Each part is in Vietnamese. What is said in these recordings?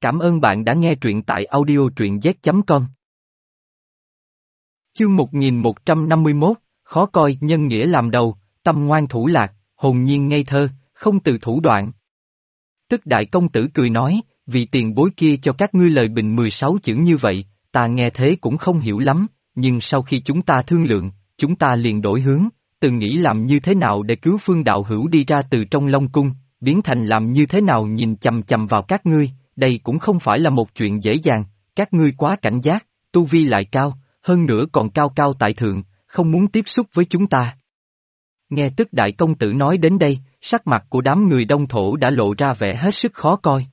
Cảm ơn bạn đã nghe truyện tại audio truyện z.com. Chương 1151, khó coi, nhân nghĩa làm đầu, tâm ngoan thủ lạc, hồn nhiên ngây thơ, không từ thủ đoạn. Tức đại công tử cười nói, vì tiền bối kia cho các ngươi lời bình 16 chữ như vậy, ta nghe thế cũng không hiểu lắm, nhưng sau khi chúng ta thương lượng, chúng ta liền đổi hướng, từ nghĩ làm như thế nào để cứu Phương đạo hữu đi ra từ trong Long Cung, biến thành làm như thế nào nhìn chằm chằm vào các ngươi, đây cũng không phải là một chuyện dễ dàng, các ngươi quá cảnh giác, tu vi lại cao, hơn nữa còn cao cao tại thượng, không muốn tiếp xúc với chúng ta. Nghe tức đại công tử nói đến đây, sắc mặt của đám người Đông Thổ đã lộ ra vẻ hết sức khó coi.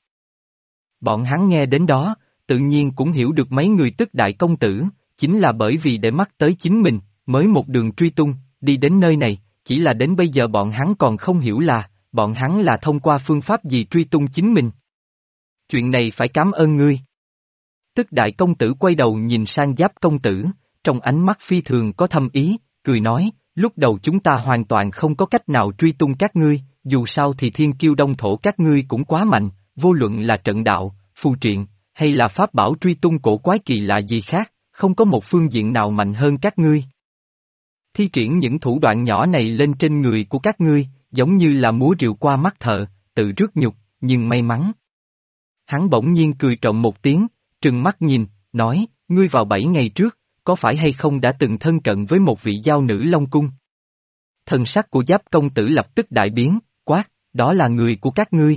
Bọn hắn nghe đến đó, tự nhiên cũng hiểu được mấy người tức đại công tử, chính là bởi vì để mắt tới chính mình, mới một đường truy tung, đi đến nơi này, chỉ là đến bây giờ bọn hắn còn không hiểu là, bọn hắn là thông qua phương pháp gì truy tung chính mình. Chuyện này phải cảm ơn ngươi. Tức đại công tử quay đầu nhìn sang Giáp công tử, trong ánh mắt phi thường có thâm ý, cười nói, lúc đầu chúng ta hoàn toàn không có cách nào truy tung các ngươi, dù sao thì thiên kiêu Đông Thổ các ngươi cũng quá mạnh, vô luận là trận đạo, phù triện, hay là pháp bảo truy tung cổ quái kỳ lạ gì khác, không có một phương diện nào mạnh hơn các ngươi. Thi triển những thủ đoạn nhỏ này lên trên người của các ngươi, giống như là múa rìu qua mắt thợ, tự rước nhục, nhưng may mắn. Hắn bỗng nhiên cười trộm một tiếng, trừng mắt nhìn, nói, ngươi vào 7 ngày trước, có phải hay không đã từng thân cận với một vị giao nữ Long Cung? Thần sắc của Giáp công tử lập tức đại biến, quát, đó là người của các ngươi.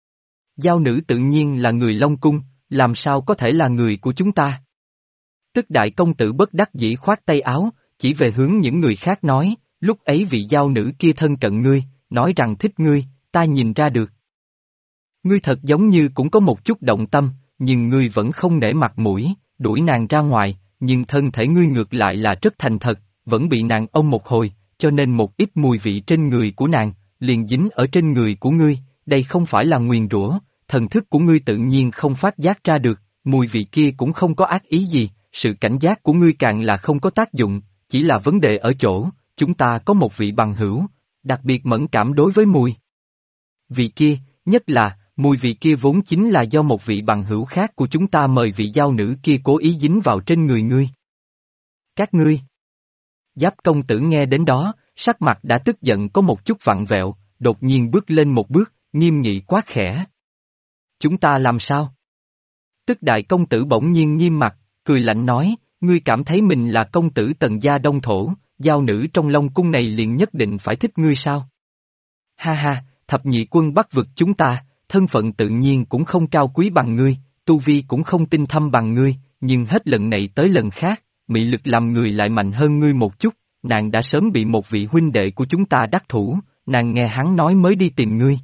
Giao nữ tự nhiên là người Long Cung, làm sao có thể là người của chúng ta? Tức đại công tử bất đắc dĩ khoát tay áo, chỉ về hướng những người khác nói, lúc ấy vị giao nữ kia thân cận ngươi, nói rằng thích ngươi, ta nhìn ra được. Ngươi thật giống như cũng có một chút động tâm, nhưng ngươi vẫn không nể mặt mũi, đuổi nàng ra ngoài, nhưng thân thể ngươi ngược lại là rất thành thật, vẫn bị nàng ôm một hồi, cho nên một ít mùi vị trên người của nàng, liền dính ở trên người của ngươi, đây không phải là nguyền rủa, thần thức của ngươi tự nhiên không phát giác ra được, mùi vị kia cũng không có ác ý gì, sự cảnh giác của ngươi càng là không có tác dụng, chỉ là vấn đề ở chỗ, chúng ta có một vị bằng hữu, đặc biệt mẫn cảm đối với mùi vị kia, nhất là, mùi vị kia vốn chính là do một vị bằng hữu khác của chúng ta mời vị giao nữ kia cố ý dính vào trên người ngươi. Các ngươi. Giáp công tử nghe đến đó, sắc mặt đã tức giận có một chút vặn vẹo, đột nhiên bước lên một bước, nghiêm nghị quát khẽ. Chúng ta làm sao? Tức đại công tử bỗng nhiên nghiêm mặt, cười lạnh nói, ngươi cảm thấy mình là công tử Tần gia Đông Thổ, giao nữ trong Long Cung này liền nhất định phải thích ngươi sao? Ha ha, thập nhị quân Bắc vực chúng ta, thân phận tự nhiên cũng không cao quý bằng ngươi, tu vi cũng không tinh thâm bằng ngươi, nhưng hết lần này tới lần khác, mị lực làm người lại mạnh hơn ngươi một chút, nàng đã sớm bị một vị huynh đệ của chúng ta đắc thủ, nàng nghe hắn nói mới đi tìm ngươi.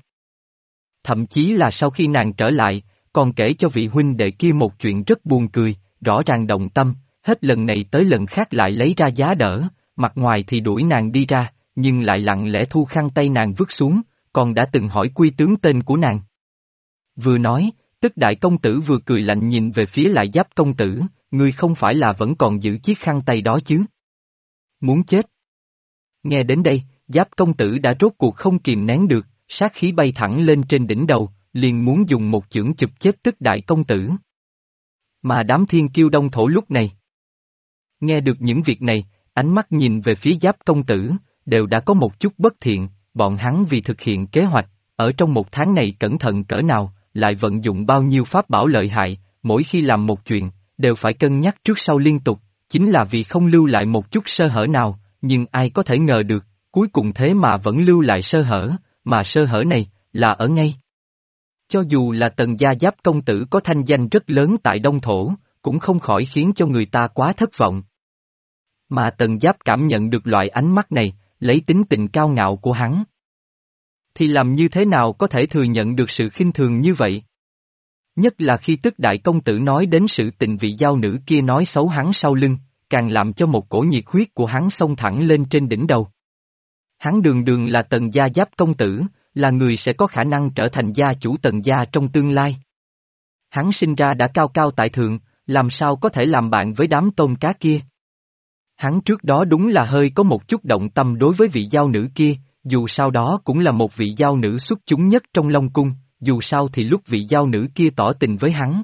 Thậm chí là sau khi nàng trở lại, còn kể cho vị huynh đệ kia một chuyện rất buồn cười, rõ ràng động tâm, hết lần này tới lần khác lại lấy ra giá đỡ, mặt ngoài thì đuổi nàng đi ra, nhưng lại lặng lẽ thu khăn tay nàng vứt xuống, còn đã từng hỏi quy tướng tên của nàng. Vừa nói, tức đại công tử vừa cười lạnh nhìn về phía lại Giáp công tử, ngươi không phải là vẫn còn giữ chiếc khăn tay đó chứ? Muốn chết. Nghe đến đây, Giáp công tử đã rốt cuộc không kìm nén được, sát khí bay thẳng lên trên đỉnh đầu, liền muốn dùng một chưởng chụp chết tức đại công tử. Mà đám thiên kiêu Đông Thổ lúc này. Nghe được những việc này, ánh mắt nhìn về phía Giáp công tử, đều đã có một chút bất thiện, bọn hắn vì thực hiện kế hoạch, ở trong một tháng này cẩn thận cỡ nào, lại vận dụng bao nhiêu pháp bảo lợi hại, mỗi khi làm một chuyện, đều phải cân nhắc trước sau liên tục, chính là vì không lưu lại một chút sơ hở nào, nhưng ai có thể ngờ được, cuối cùng thế mà vẫn lưu lại sơ hở, mà sơ hở này, là ở ngay. Cho dù là Tần gia Giáp công tử có thanh danh rất lớn tại Đông Thổ, cũng không khỏi khiến cho người ta quá thất vọng. Mà Tần Giáp cảm nhận được loại ánh mắt này, lấy tính tình cao ngạo của hắn. Thì làm như thế nào có thể thừa nhận được sự khinh thường như vậy? Nhất là khi tức đại công tử nói đến sự tình vị giao nữ kia nói xấu hắn sau lưng, càng làm cho một cổ nhiệt huyết của hắn xông thẳng lên trên đỉnh đầu. Hắn đường đường là Tần gia Giáp công tử, là người sẽ có khả năng trở thành gia chủ Tần gia trong tương lai. Hắn sinh ra đã cao cao tại thượng, làm sao có thể làm bạn với đám tôm cá kia? Hắn trước đó đúng là hơi có một chút động tâm đối với vị giao nữ kia, dù sau đó cũng là một vị giao nữ xuất chúng nhất trong Long Cung, dù sao thì lúc vị giao nữ kia tỏ tình với hắn.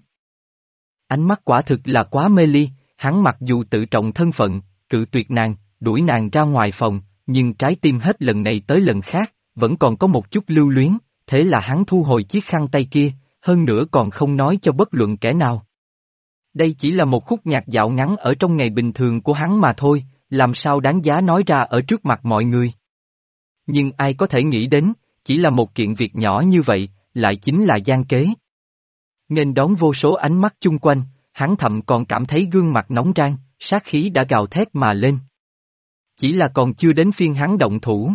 Ánh mắt quả thực là quá mê ly, hắn mặc dù tự trọng thân phận, cự tuyệt nàng, đuổi nàng ra ngoài phòng, nhưng trái tim hết lần này tới lần khác, vẫn còn có một chút lưu luyến, thế là hắn thu hồi chiếc khăn tay kia, hơn nữa còn không nói cho bất luận kẻ nào. Đây chỉ là một khúc nhạc dạo ngắn ở trong ngày bình thường của hắn mà thôi, làm sao đáng giá nói ra ở trước mặt mọi người. Nhưng ai có thể nghĩ đến, chỉ là một kiện việc nhỏ như vậy, lại chính là gian kế. Nghênh đón vô số ánh mắt chung quanh, hắn thậm còn cảm thấy gương mặt nóng rang, sát khí đã gào thét mà lên. Chỉ là còn chưa đến phiên hắn động thủ.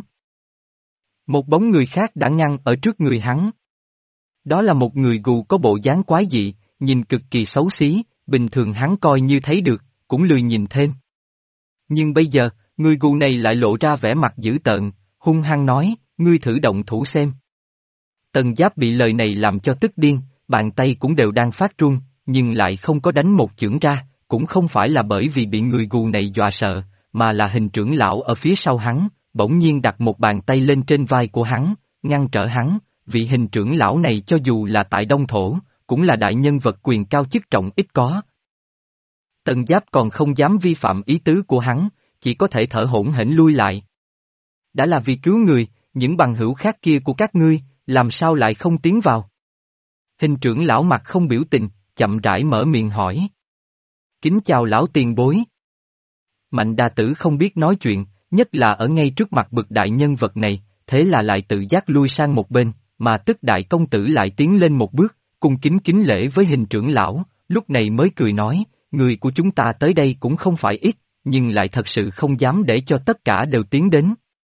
Một bóng người khác đã ngăn ở trước người hắn. Đó là một người gù có bộ dáng quái dị, nhìn cực kỳ xấu xí, bình thường hắn coi như thấy được, cũng lười nhìn thêm. Nhưng bây giờ, người gù này lại lộ ra vẻ mặt dữ tợn, hung hăng nói, ngươi thử động thủ xem. Tần Giáp bị lời này làm cho tức điên, bàn tay cũng đều đang phát run, nhưng lại không có đánh một chưởng ra, cũng không phải là bởi vì bị người gù này dọa sợ, mà là hình trưởng lão ở phía sau hắn, bỗng nhiên đặt một bàn tay lên trên vai của hắn, ngăn trở hắn, vị hình trưởng lão này cho dù là tại Đông Thổ, cũng là đại nhân vật quyền cao chức trọng ít có. Tần Giáp còn không dám vi phạm ý tứ của hắn, chỉ có thể thở hổn hển lui lại. Đã là vì cứu người, những bằng hữu khác kia của các ngươi, làm sao lại không tiến vào? Hình trưởng lão mặt không biểu tình, chậm rãi mở miệng hỏi. Kính chào lão tiền bối. Mạnh đà tử không biết nói chuyện, nhất là ở ngay trước mặt bậc đại nhân vật này, thế là lại tự giác lui sang một bên, mà tức đại công tử lại tiến lên một bước, cung kính kính lễ với hình trưởng lão, lúc này mới cười nói, người của chúng ta tới đây cũng không phải ít, nhưng lại thật sự không dám để cho tất cả đều tiến đến.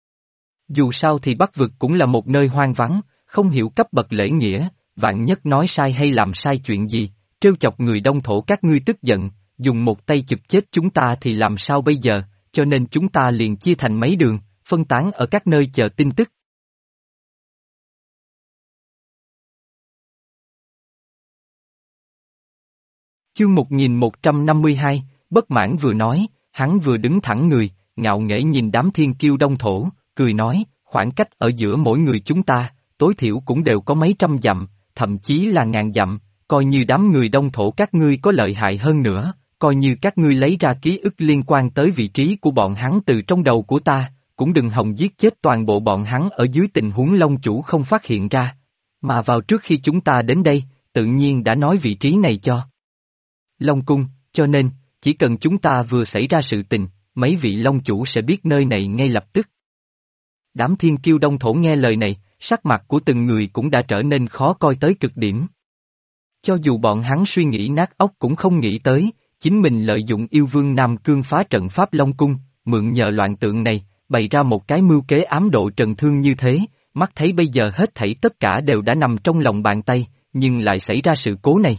Dù sao thì Bắc Vực cũng là một nơi hoang vắng, không hiểu cấp bậc lễ nghĩa, vạn nhất nói sai hay làm sai chuyện gì, trêu chọc người Đông Thổ các ngươi tức giận, dùng một tay chụp chết chúng ta thì làm sao bây giờ, cho nên chúng ta liền chia thành mấy đường, phân tán ở các nơi chờ tin tức. Chương 1152, bất mãn vừa nói, hắn vừa đứng thẳng người, ngạo nghễ nhìn đám thiên kiêu Đông Thổ, cười nói, khoảng cách ở giữa mỗi người chúng ta, tối thiểu cũng đều có mấy trăm dặm, thậm chí là ngàn dặm, coi như đám người Đông Thổ các ngươi có lợi hại hơn nữa, coi như các ngươi lấy ra ký ức liên quan tới vị trí của bọn hắn từ trong đầu của ta, cũng đừng hòng giết chết toàn bộ bọn hắn ở dưới tình huống Long Chủ không phát hiện ra. Mà vào trước khi chúng ta đến đây, tự nhiên đã nói vị trí này cho Long Cung, cho nên, chỉ cần chúng ta vừa xảy ra sự tình, mấy vị Long Chủ sẽ biết nơi này ngay lập tức. Đám thiên kiêu Đông Thổ nghe lời này, sắc mặt của từng người cũng đã trở nên khó coi tới cực điểm. Cho dù bọn hắn suy nghĩ nát óc cũng không nghĩ tới, chính mình lợi dụng yêu vương Nam Cương phá trận Pháp Long Cung, mượn nhờ loạn tượng này, bày ra một cái mưu kế ám độ Trần Thương như thế, mắt thấy bây giờ hết thảy tất cả đều đã nằm trong lòng bàn tay, nhưng lại xảy ra sự cố này.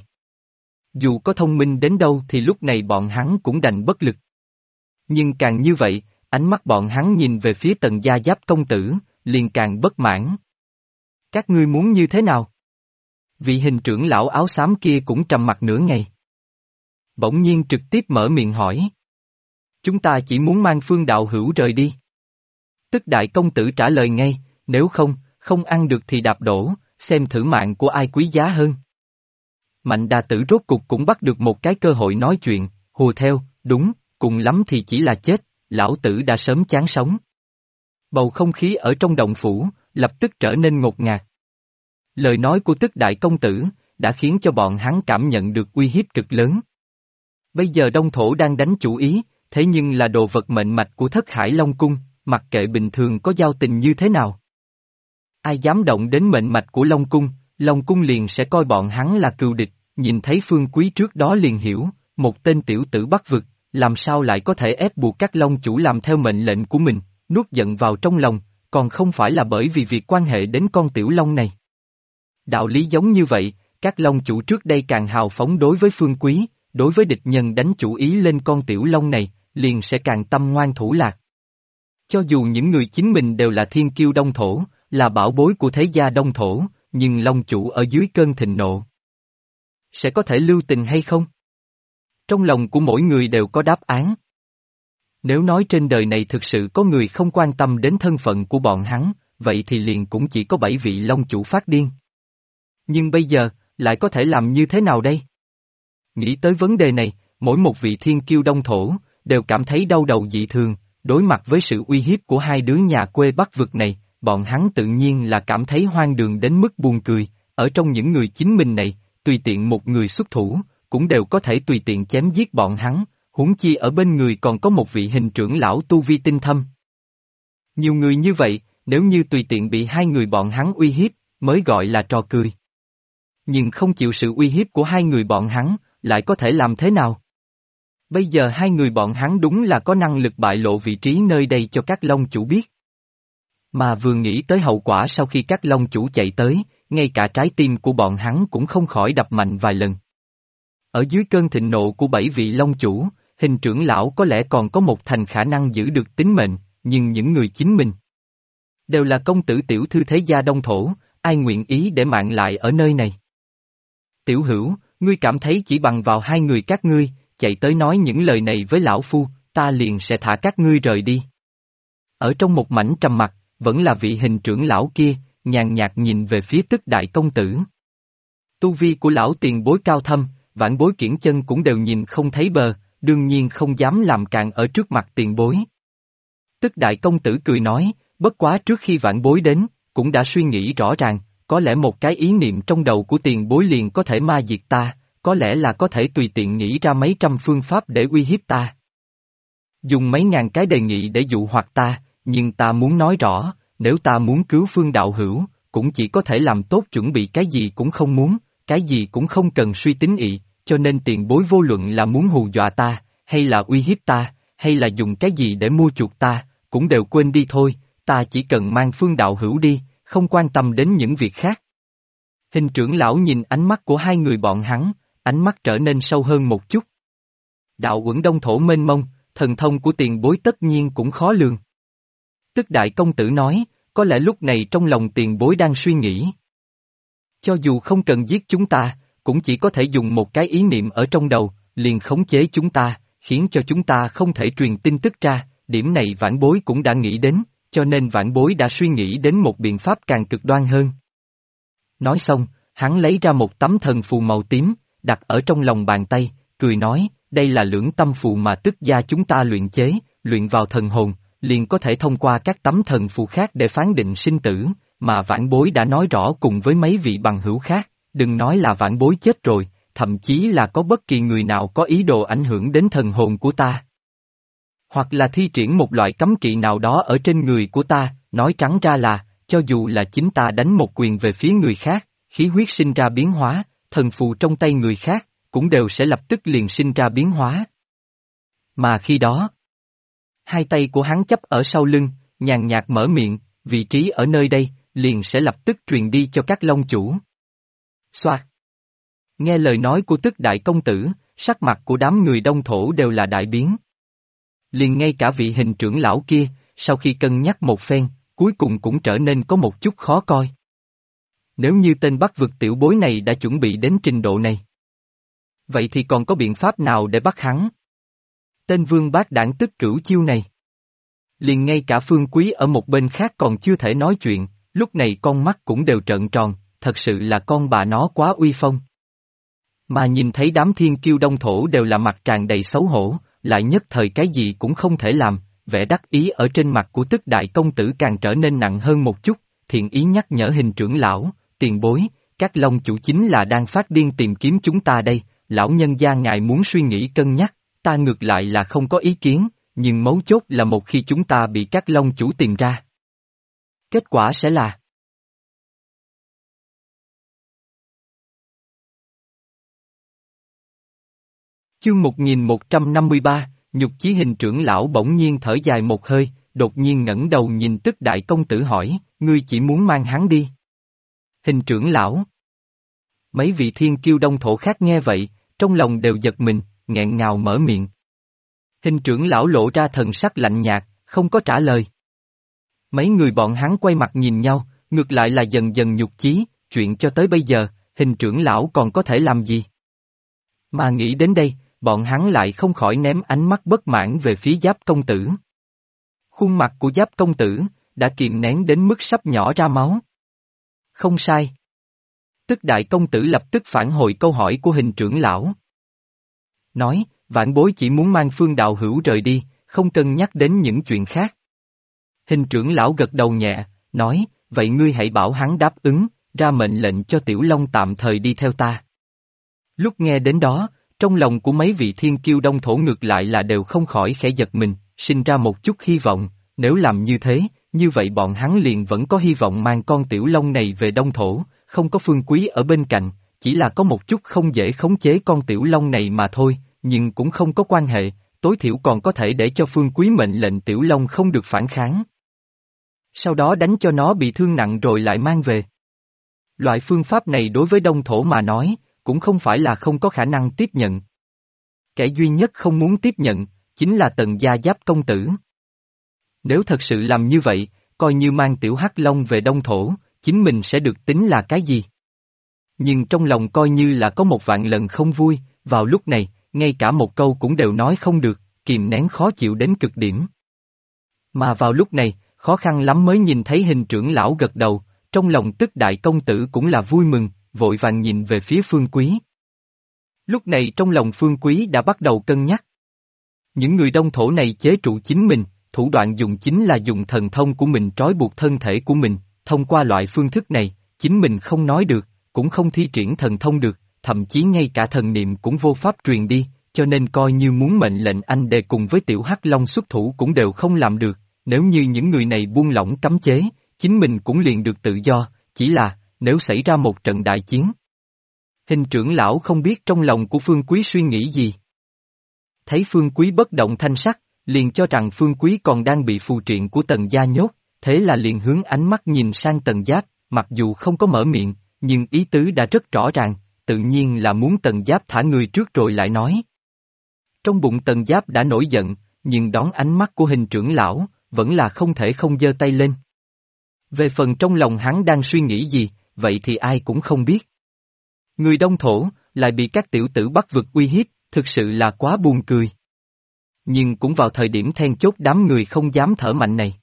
Dù có thông minh đến đâu thì lúc này bọn hắn cũng đành bất lực. Nhưng càng như vậy, ánh mắt bọn hắn nhìn về phía Tần Gia Giáp công tử, liền càng bất mãn. Các ngươi muốn như thế nào? Vị hình trưởng lão áo xám kia cũng trầm mặt nửa ngày. Bỗng nhiên trực tiếp mở miệng hỏi. Chúng ta chỉ muốn mang Phương đạo hữu rời đi. Tức đại công tử trả lời ngay, nếu không, không ăn được thì đạp đổ, xem thử mạng của ai quý giá hơn. Mạnh đà tử rốt cục cũng bắt được một cái cơ hội nói chuyện, hùa theo, đúng, cùng lắm thì chỉ là chết, lão tử đã sớm chán sống. Bầu không khí ở trong động phủ, lập tức trở nên ngột ngạt. Lời nói của tức đại công tử, đã khiến cho bọn hắn cảm nhận được uy hiếp cực lớn. Bây giờ Đông Thổ đang đánh chủ ý, thế nhưng là đồ vật mệnh mạch của Thất Hải Long Cung, mặc kệ bình thường có giao tình như thế nào. Ai dám động đến mệnh mạch của Long Cung liền sẽ coi bọn hắn là cừu địch, nhìn thấy Phương Quý trước đó liền hiểu, một tên tiểu tử Bắc Vực, làm sao lại có thể ép buộc các Long chủ làm theo mệnh lệnh của mình, nuốt giận vào trong lòng, còn không phải là bởi vì việc quan hệ đến con tiểu Long này. Đạo lý giống như vậy, các Long chủ trước đây càng hào phóng đối với Phương Quý, đối với địch nhân đánh chủ ý lên con tiểu Long này, liền sẽ càng tâm ngoan thủ lạc. Cho dù những người chính mình đều là thiên kiêu Đông Thổ, là bảo bối của thế gia Đông Thổ, nhưng Long chủ ở dưới cơn thịnh nộ. Sẽ có thể lưu tình hay không? Trong lòng của mỗi người đều có đáp án. Nếu nói trên đời này thực sự có người không quan tâm đến thân phận của bọn hắn, vậy thì liền cũng chỉ có 7 vị Long chủ phát điên. Nhưng bây giờ, lại có thể làm như thế nào đây? Nghĩ tới vấn đề này, mỗi một vị thiên kiêu đông thổ, đều cảm thấy đau đầu dị thường, đối mặt với sự uy hiếp của hai đứa nhà quê Bắc vực này, bọn hắn tự nhiên là cảm thấy hoang đường đến mức buồn cười, ở trong những người chính mình này, tùy tiện một người xuất thủ, cũng đều có thể tùy tiện chém giết bọn hắn, huống chi ở bên người còn có một vị hình trưởng lão tu vi tinh thâm. Nhiều người như vậy, nếu như tùy tiện bị hai người bọn hắn uy hiếp, mới gọi là trò cười. Nhưng không chịu sự uy hiếp của hai người bọn hắn, lại có thể làm thế nào? Bây giờ hai người bọn hắn đúng là có năng lực bại lộ vị trí nơi đây cho các long chủ biết. Mà vừa nghĩ tới hậu quả sau khi các long chủ chạy tới, ngay cả trái tim của bọn hắn cũng không khỏi đập mạnh vài lần. Ở dưới cơn thịnh nộ của bảy vị long chủ, hình trưởng lão có lẽ còn có một thành khả năng giữ được tính mệnh, nhưng những người chính mình đều là công tử tiểu thư thế gia đông thổ, ai nguyện ý để mạng lại ở nơi này. Tiểu hữu, ngươi cảm thấy chỉ bằng vào hai người các ngươi, chạy tới nói những lời này với lão phu, ta liền sẽ thả các ngươi rời đi. Ở trong một mảnh trầm mặc, vẫn là vị hình trưởng lão kia, nhàn nhạt nhìn về phía Tức đại công tử. Tu vi của lão tiền bối cao thâm, vãn bối kiển chân cũng đều nhìn không thấy bờ, đương nhiên không dám làm càn ở trước mặt tiền bối. Tức đại công tử cười nói, bất quá trước khi vãn bối đến, cũng đã suy nghĩ rõ ràng, có lẽ một cái ý niệm trong đầu của tiền bối liền có thể ma diệt ta, có lẽ là có thể tùy tiện nghĩ ra mấy trăm phương pháp để uy hiếp ta. Dùng mấy ngàn cái đề nghị để dụ hoặc ta, nhưng ta muốn nói rõ, nếu ta muốn cứu Phương đạo hữu, cũng chỉ có thể làm tốt chuẩn bị cái gì cũng không muốn, cái gì cũng không cần suy tính ị, cho nên tiền bối vô luận là muốn hù dọa ta, hay là uy hiếp ta, hay là dùng cái gì để mua chuộc ta, cũng đều quên đi thôi, ta chỉ cần mang Phương đạo hữu đi, không quan tâm đến những việc khác. Hình trưởng lão nhìn ánh mắt của hai người bọn hắn, ánh mắt trở nên sâu hơn một chút. Đạo uẩn đông thổ mênh mông, thần thông của tiền bối tất nhiên cũng khó lường. Tức đại công tử nói, có lẽ lúc này trong lòng tiền bối đang suy nghĩ. Cho dù không cần giết chúng ta, cũng chỉ có thể dùng một cái ý niệm ở trong đầu, liền khống chế chúng ta, khiến cho chúng ta không thể truyền tin tức ra, điểm này vãn bối cũng đã nghĩ đến, cho nên vãn bối đã suy nghĩ đến một biện pháp càng cực đoan hơn. Nói xong, hắn lấy ra một tấm thần phù màu tím, đặt ở trong lòng bàn tay, cười nói, đây là lưỡng tâm phù mà tức gia chúng ta luyện chế, luyện vào thần hồn, liền có thể thông qua các tấm thần phù khác để phán định sinh tử, mà vãn bối đã nói rõ cùng với mấy vị bằng hữu khác, đừng nói là vãn bối chết rồi, thậm chí là có bất kỳ người nào có ý đồ ảnh hưởng đến thần hồn của ta. Hoặc là thi triển một loại cấm kỵ nào đó ở trên người của ta, nói trắng ra là, cho dù là chính ta đánh một quyền về phía người khác, khí huyết sinh ra biến hóa, thần phù trong tay người khác, cũng đều sẽ lập tức liền sinh ra biến hóa. Mà khi đó, hai tay của hắn chấp ở sau lưng, nhàn nhạt mở miệng, vị trí ở nơi đây, liền sẽ lập tức truyền đi cho các long chủ. Soạt. Nghe lời nói của Tức đại công tử, sắc mặt của đám người đông thổ đều là đại biến. Liền ngay cả vị hình trưởng lão kia, sau khi cân nhắc một phen, cuối cùng cũng trở nên có một chút khó coi. Nếu như tên Bắc vực tiểu bối này đã chuẩn bị đến trình độ này, vậy thì còn có biện pháp nào để bắt hắn? Tên Vương Bác Đảng tức cửu chiêu này. Liền ngay cả Phương Quý ở một bên khác còn chưa thể nói chuyện, lúc này con mắt cũng đều trợn tròn, thật sự là con bà nó quá uy phong. Mà nhìn thấy đám thiên kiêu đông thổ đều là mặt tràn đầy xấu hổ, lại nhất thời cái gì cũng không thể làm, vẻ đắc ý ở trên mặt của Tức đại công tử càng trở nên nặng hơn một chút, thiện ý nhắc nhở hình trưởng lão, tiền bối, các long chủ chính là đang phát điên tìm kiếm chúng ta đây, lão nhân gia ngài muốn suy nghĩ cân nhắc, ta ngược lại là không có ý kiến, nhưng mấu chốt là một khi chúng ta bị các long chủ tìm ra, kết quả sẽ là Chương 1153, nhục chí hình trưởng lão bỗng nhiên thở dài một hơi, đột nhiên ngẩng đầu nhìn Tức đại công tử hỏi, ngươi chỉ muốn mang hắn đi. Hình trưởng lão. Mấy vị thiên kiêu đông thổ khác nghe vậy, trong lòng đều giật mình, nghẹn ngào mở miệng. Hình trưởng lão lộ ra thần sắc lạnh nhạt, không có trả lời. Mấy người bọn hắn quay mặt nhìn nhau, ngược lại là dần dần nhục chí, chuyện cho tới bây giờ, hình trưởng lão còn có thể làm gì? Mà nghĩ đến đây, bọn hắn lại không khỏi ném ánh mắt bất mãn về phía Giáp công tử. Khuôn mặt của Giáp công tử, đã kìm nén đến mức sắp nhỏ ra máu. Không sai. Tức đại công tử lập tức phản hồi câu hỏi của Hình trưởng lão. Nói, vãn bối chỉ muốn mang Phương đạo hữu rời đi, không cần nhắc đến những chuyện khác. Hình trưởng lão gật đầu nhẹ, nói, vậy ngươi hãy bảo hắn đáp ứng, ra mệnh lệnh cho Tiểu Long tạm thời đi theo ta. Lúc nghe đến đó, trong lòng của mấy vị thiên kiêu đông thổ ngược lại là đều không khỏi khẽ giật mình, sinh ra một chút hy vọng, nếu làm như thế, như vậy bọn hắn liền vẫn có hy vọng mang con Tiểu Long này về đông thổ, không có Phương Quý ở bên cạnh, chỉ là có một chút không dễ khống chế con Tiểu Long này mà thôi, nhưng cũng không có quan hệ, tối thiểu còn có thể để cho Phương Quý mệnh lệnh Tiểu Long không được phản kháng. Sau đó đánh cho nó bị thương nặng rồi lại mang về. Loại phương pháp này đối với đông thổ mà nói, cũng không phải là không có khả năng tiếp nhận. Kẻ duy nhất không muốn tiếp nhận, chính là Tần gia Giáp công tử. Nếu thật sự làm như vậy, coi như mang Tiểu Hắc Long về đông thổ, chính mình sẽ được tính là cái gì? Nhưng trong lòng coi như là có một vạn lần không vui, vào lúc này, ngay cả một câu cũng đều nói không được, kìm nén khó chịu đến cực điểm. Mà vào lúc này, khó khăn lắm mới nhìn thấy Hình trưởng lão gật đầu, trong lòng Tức đại công tử cũng là vui mừng, vội vàng nhìn về phía Phương Quý. Lúc này trong lòng Phương Quý đã bắt đầu cân nhắc. Những người đông thổ này chế trụ chính mình, thủ đoạn dùng chính là dùng thần thông của mình trói buộc thân thể của mình, thông qua loại phương thức này, chính mình không nói được, cũng không thi triển thần thông được, thậm chí ngay cả thần niệm cũng vô pháp truyền đi, cho nên coi như muốn mệnh lệnh anh đề cùng với Tiểu Hắc Long xuất thủ cũng đều không làm được, nếu như những người này buông lỏng cấm chế, chính mình cũng liền được tự do, chỉ là, nếu xảy ra một trận đại chiến. Hình trưởng lão không biết trong lòng của Phương Quý suy nghĩ gì. Thấy Phương Quý bất động thanh sắc, liền cho rằng Phương Quý còn đang bị phù triện của Tần gia nhốt, thế là liền hướng ánh mắt nhìn sang Tần Giáp, mặc dù không có mở miệng, nhưng ý tứ đã rất rõ ràng, tự nhiên là muốn Tần Giáp thả người trước rồi lại nói. Trong bụng Tần Giáp đã nổi giận, nhưng đón ánh mắt của Hình trưởng lão, vẫn là không thể không giơ tay lên. Về phần trong lòng hắn đang suy nghĩ gì, vậy thì ai cũng không biết. Người đông thổ, lại bị các tiểu tử bắt vực uy hiếp, thực sự là quá buồn cười. Nhưng cũng vào thời điểm then chốt đám người không dám thở mạnh này.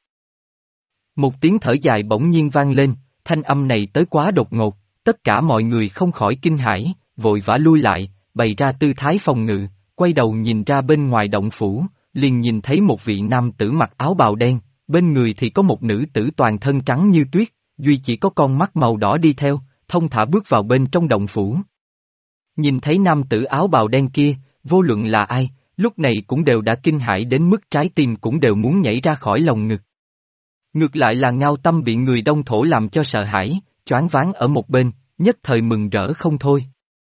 Một tiếng thở dài bỗng nhiên vang lên, thanh âm này tới quá đột ngột, tất cả mọi người không khỏi kinh hãi, vội vã lui lại, bày ra tư thái phòng ngự, quay đầu nhìn ra bên ngoài động phủ, liền nhìn thấy một vị nam tử mặc áo bào đen, bên người thì có một nữ tử toàn thân trắng như tuyết, duy chỉ có con mắt màu đỏ đi theo, thông thả bước vào bên trong động phủ. Nhìn thấy nam tử áo bào đen kia, vô luận là ai, lúc này cũng đều đã kinh hãi đến mức trái tim cũng đều muốn nhảy ra khỏi lồng ngực. Ngược lại là Ngao Tâm bị người đông thổ làm cho sợ hãi, choáng váng ở một bên, nhất thời mừng rỡ không thôi.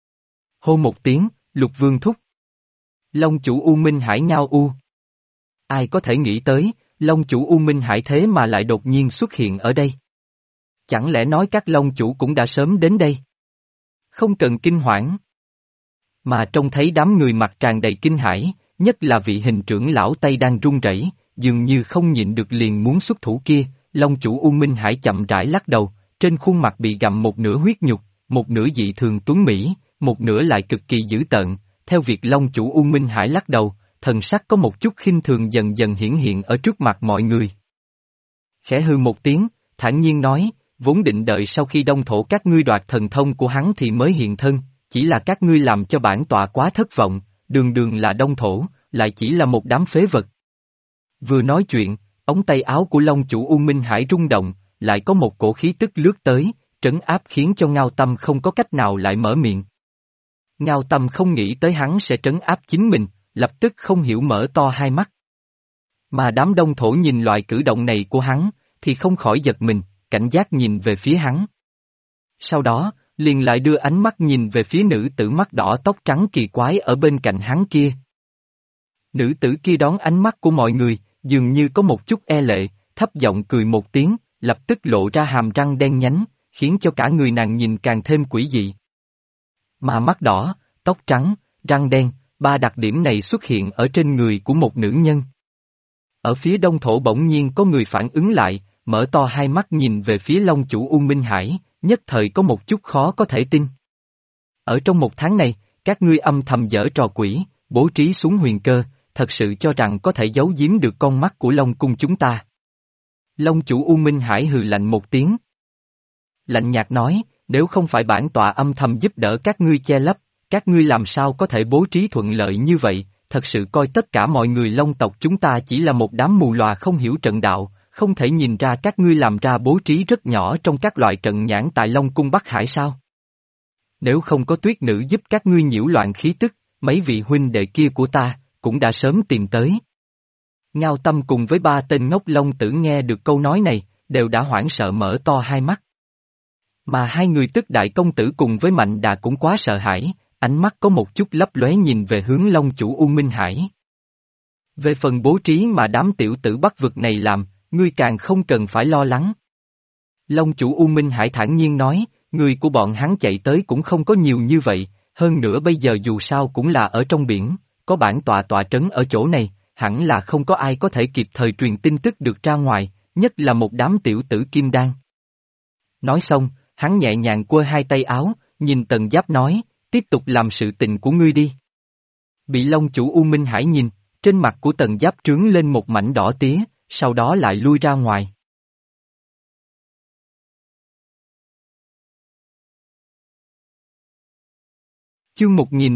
Hô một tiếng, Lục Vương thúc. Long chủ U Minh Hải Ngao U. Ai có thể nghĩ tới, Long chủ U Minh Hải thế mà lại đột nhiên xuất hiện ở đây? Chẳng lẽ nói các Long chủ cũng đã sớm đến đây? Không cần kinh hoảng. Mà trông thấy đám người mặt tràn đầy kinh hãi, nhất là vị Hình trưởng lão tay đang run rẩy, dường như không nhịn được liền muốn xuất thủ kia, Long chủ U Minh Hải chậm rãi lắc đầu, trên khuôn mặt bị gặm một nửa huyết nhục, một nửa dị thường tuấn mỹ, một nửa lại cực kỳ dữ tợn, theo việc Long chủ U Minh Hải lắc đầu, thần sắc có một chút khinh thường dần dần hiển hiện ở trước mặt mọi người. Khẽ hư một tiếng, thản nhiên nói, vốn định đợi sau khi đông thổ các ngươi đoạt thần thông của hắn thì mới hiện thân, chỉ là các ngươi làm cho bản tọa quá thất vọng, đường đường là đông thổ, lại chỉ là một đám phế vật. Vừa nói chuyện, ống tay áo của Long chủ U Minh Hải rung động, lại có một cổ khí tức lướt tới, trấn áp khiến cho Ngao Tâm không có cách nào lại mở miệng. Ngao Tâm không nghĩ tới hắn sẽ trấn áp chính mình, lập tức không hiểu mở to hai mắt. Mà đám đông thổ nhìn loại cử động này của hắn, thì không khỏi giật mình, cảnh giác nhìn về phía hắn. Sau đó, liền lại đưa ánh mắt nhìn về phía nữ tử mắt đỏ tóc trắng kỳ quái ở bên cạnh hắn kia. Nữ tử kia đón ánh mắt của mọi người, dường như có một chút e lệ, thấp giọng cười một tiếng, lập tức lộ ra hàm răng đen nhánh, khiến cho cả người nàng nhìn càng thêm quỷ dị. Mà mắt đỏ, tóc trắng, răng đen, ba đặc điểm này xuất hiện ở trên người của một nữ nhân. Ở phía đông thổ bỗng nhiên có người phản ứng lại, mở to hai mắt nhìn về phía Long chủ U Minh Hải, nhất thời có một chút khó có thể tin. Ở trong một tháng này, các ngươi âm thầm giở trò quỷ, bố trí xuống huyền cơ, thật sự cho rằng có thể giấu giếm được con mắt của Long cung chúng ta. Long chủ U Minh Hải hừ lạnh một tiếng. Lạnh nhạt nói, Nếu không phải bản tọa âm thầm giúp đỡ các ngươi che lấp, các ngươi làm sao có thể bố trí thuận lợi như vậy, thật sự coi tất cả mọi người Long tộc chúng ta chỉ là một đám mù lòa không hiểu trận đạo, không thể nhìn ra các ngươi làm ra bố trí rất nhỏ trong các loại trận nhãn tại Long Cung Bắc Hải sao? Nếu không có tuyết nữ giúp các ngươi nhiễu loạn khí tức, mấy vị huynh đệ kia của ta, cũng đã sớm tìm tới. Ngao Tâm cùng với ba tên ngốc Long Tử nghe được câu nói này, đều đã hoảng sợ mở to hai mắt. Mà hai người tức đại công tử cùng với Mạnh Đà cũng quá sợ hãi, ánh mắt có một chút lấp lóe nhìn về hướng Long chủ U Minh Hải. Về phần bố trí mà đám tiểu tử Bắc vực này làm, ngươi càng không cần phải lo lắng. Long chủ U Minh Hải thản nhiên nói, người của bọn hắn chạy tới cũng không có nhiều như vậy, hơn nữa bây giờ dù sao cũng là ở trong biển, có bản tọa tọa trấn ở chỗ này, hẳn là không có ai có thể kịp thời truyền tin tức được ra ngoài, nhất là một đám tiểu tử kim đan. Nói xong, hắn nhẹ nhàng quơ hai tay áo, nhìn Tần Giáp nói, tiếp tục làm sự tình của ngươi đi. Bị Long chủ U Minh Hải nhìn, trên mặt của Tần Giáp trướng lên một mảnh đỏ tía, sau đó lại lui ra ngoài. Chương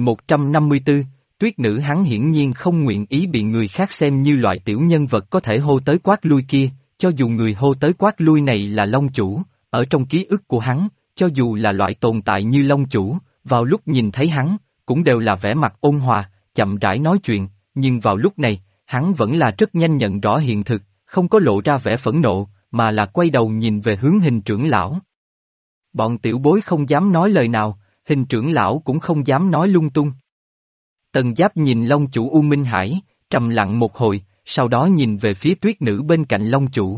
1154, tuyết nữ hắn hiển nhiên không nguyện ý bị người khác xem như loại tiểu nhân vật có thể hô tới quát lui kia, cho dù người hô tới quát lui này là Long chủ, ở trong ký ức của hắn, cho dù là loại tồn tại như Long chủ, vào lúc nhìn thấy hắn, cũng đều là vẻ mặt ôn hòa, chậm rãi nói chuyện, nhưng vào lúc này, hắn vẫn là rất nhanh nhận rõ hiện thực, không có lộ ra vẻ phẫn nộ, mà là quay đầu nhìn về hướng Hình trưởng lão. Bọn tiểu bối không dám nói lời nào, Hình trưởng lão cũng không dám nói lung tung. Tần Giáp nhìn Long chủ U Minh Hải, trầm lặng một hồi, sau đó nhìn về phía tuyết nữ bên cạnh Long chủ.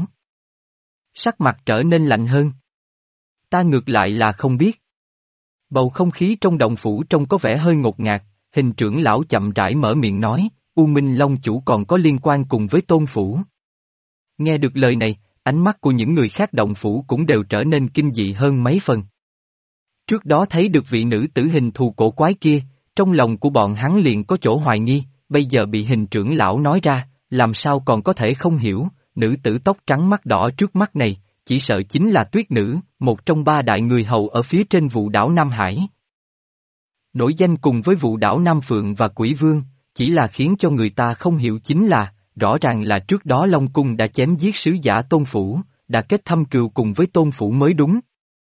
Sắc mặt trở nên lạnh hơn. Ta ngược lại là không biết. Bầu không khí trong động phủ trông có vẻ hơi ngột ngạt, Hình trưởng lão chậm rãi mở miệng nói, U Minh Long chủ còn có liên quan cùng với tôn phủ. Nghe được lời này, ánh mắt của những người khác động phủ cũng đều trở nên kinh dị hơn mấy phần. Trước đó thấy được vị nữ tử hình thù cổ quái kia, trong lòng của bọn hắn liền có chỗ hoài nghi, bây giờ bị Hình trưởng lão nói ra, làm sao còn có thể không hiểu, nữ tử tóc trắng mắt đỏ trước mắt này, chỉ sợ chính là tuyết nữ, một trong ba đại người hầu ở phía trên vụ đảo Nam Hải. Nổi danh cùng với vụ đảo Nam Phượng và Quỷ Vương, chỉ là khiến cho người ta không hiểu chính là, rõ ràng là trước đó Long Cung đã chém giết sứ giả Tôn Phủ, đã kết thâm cừu cùng với Tôn Phủ mới đúng.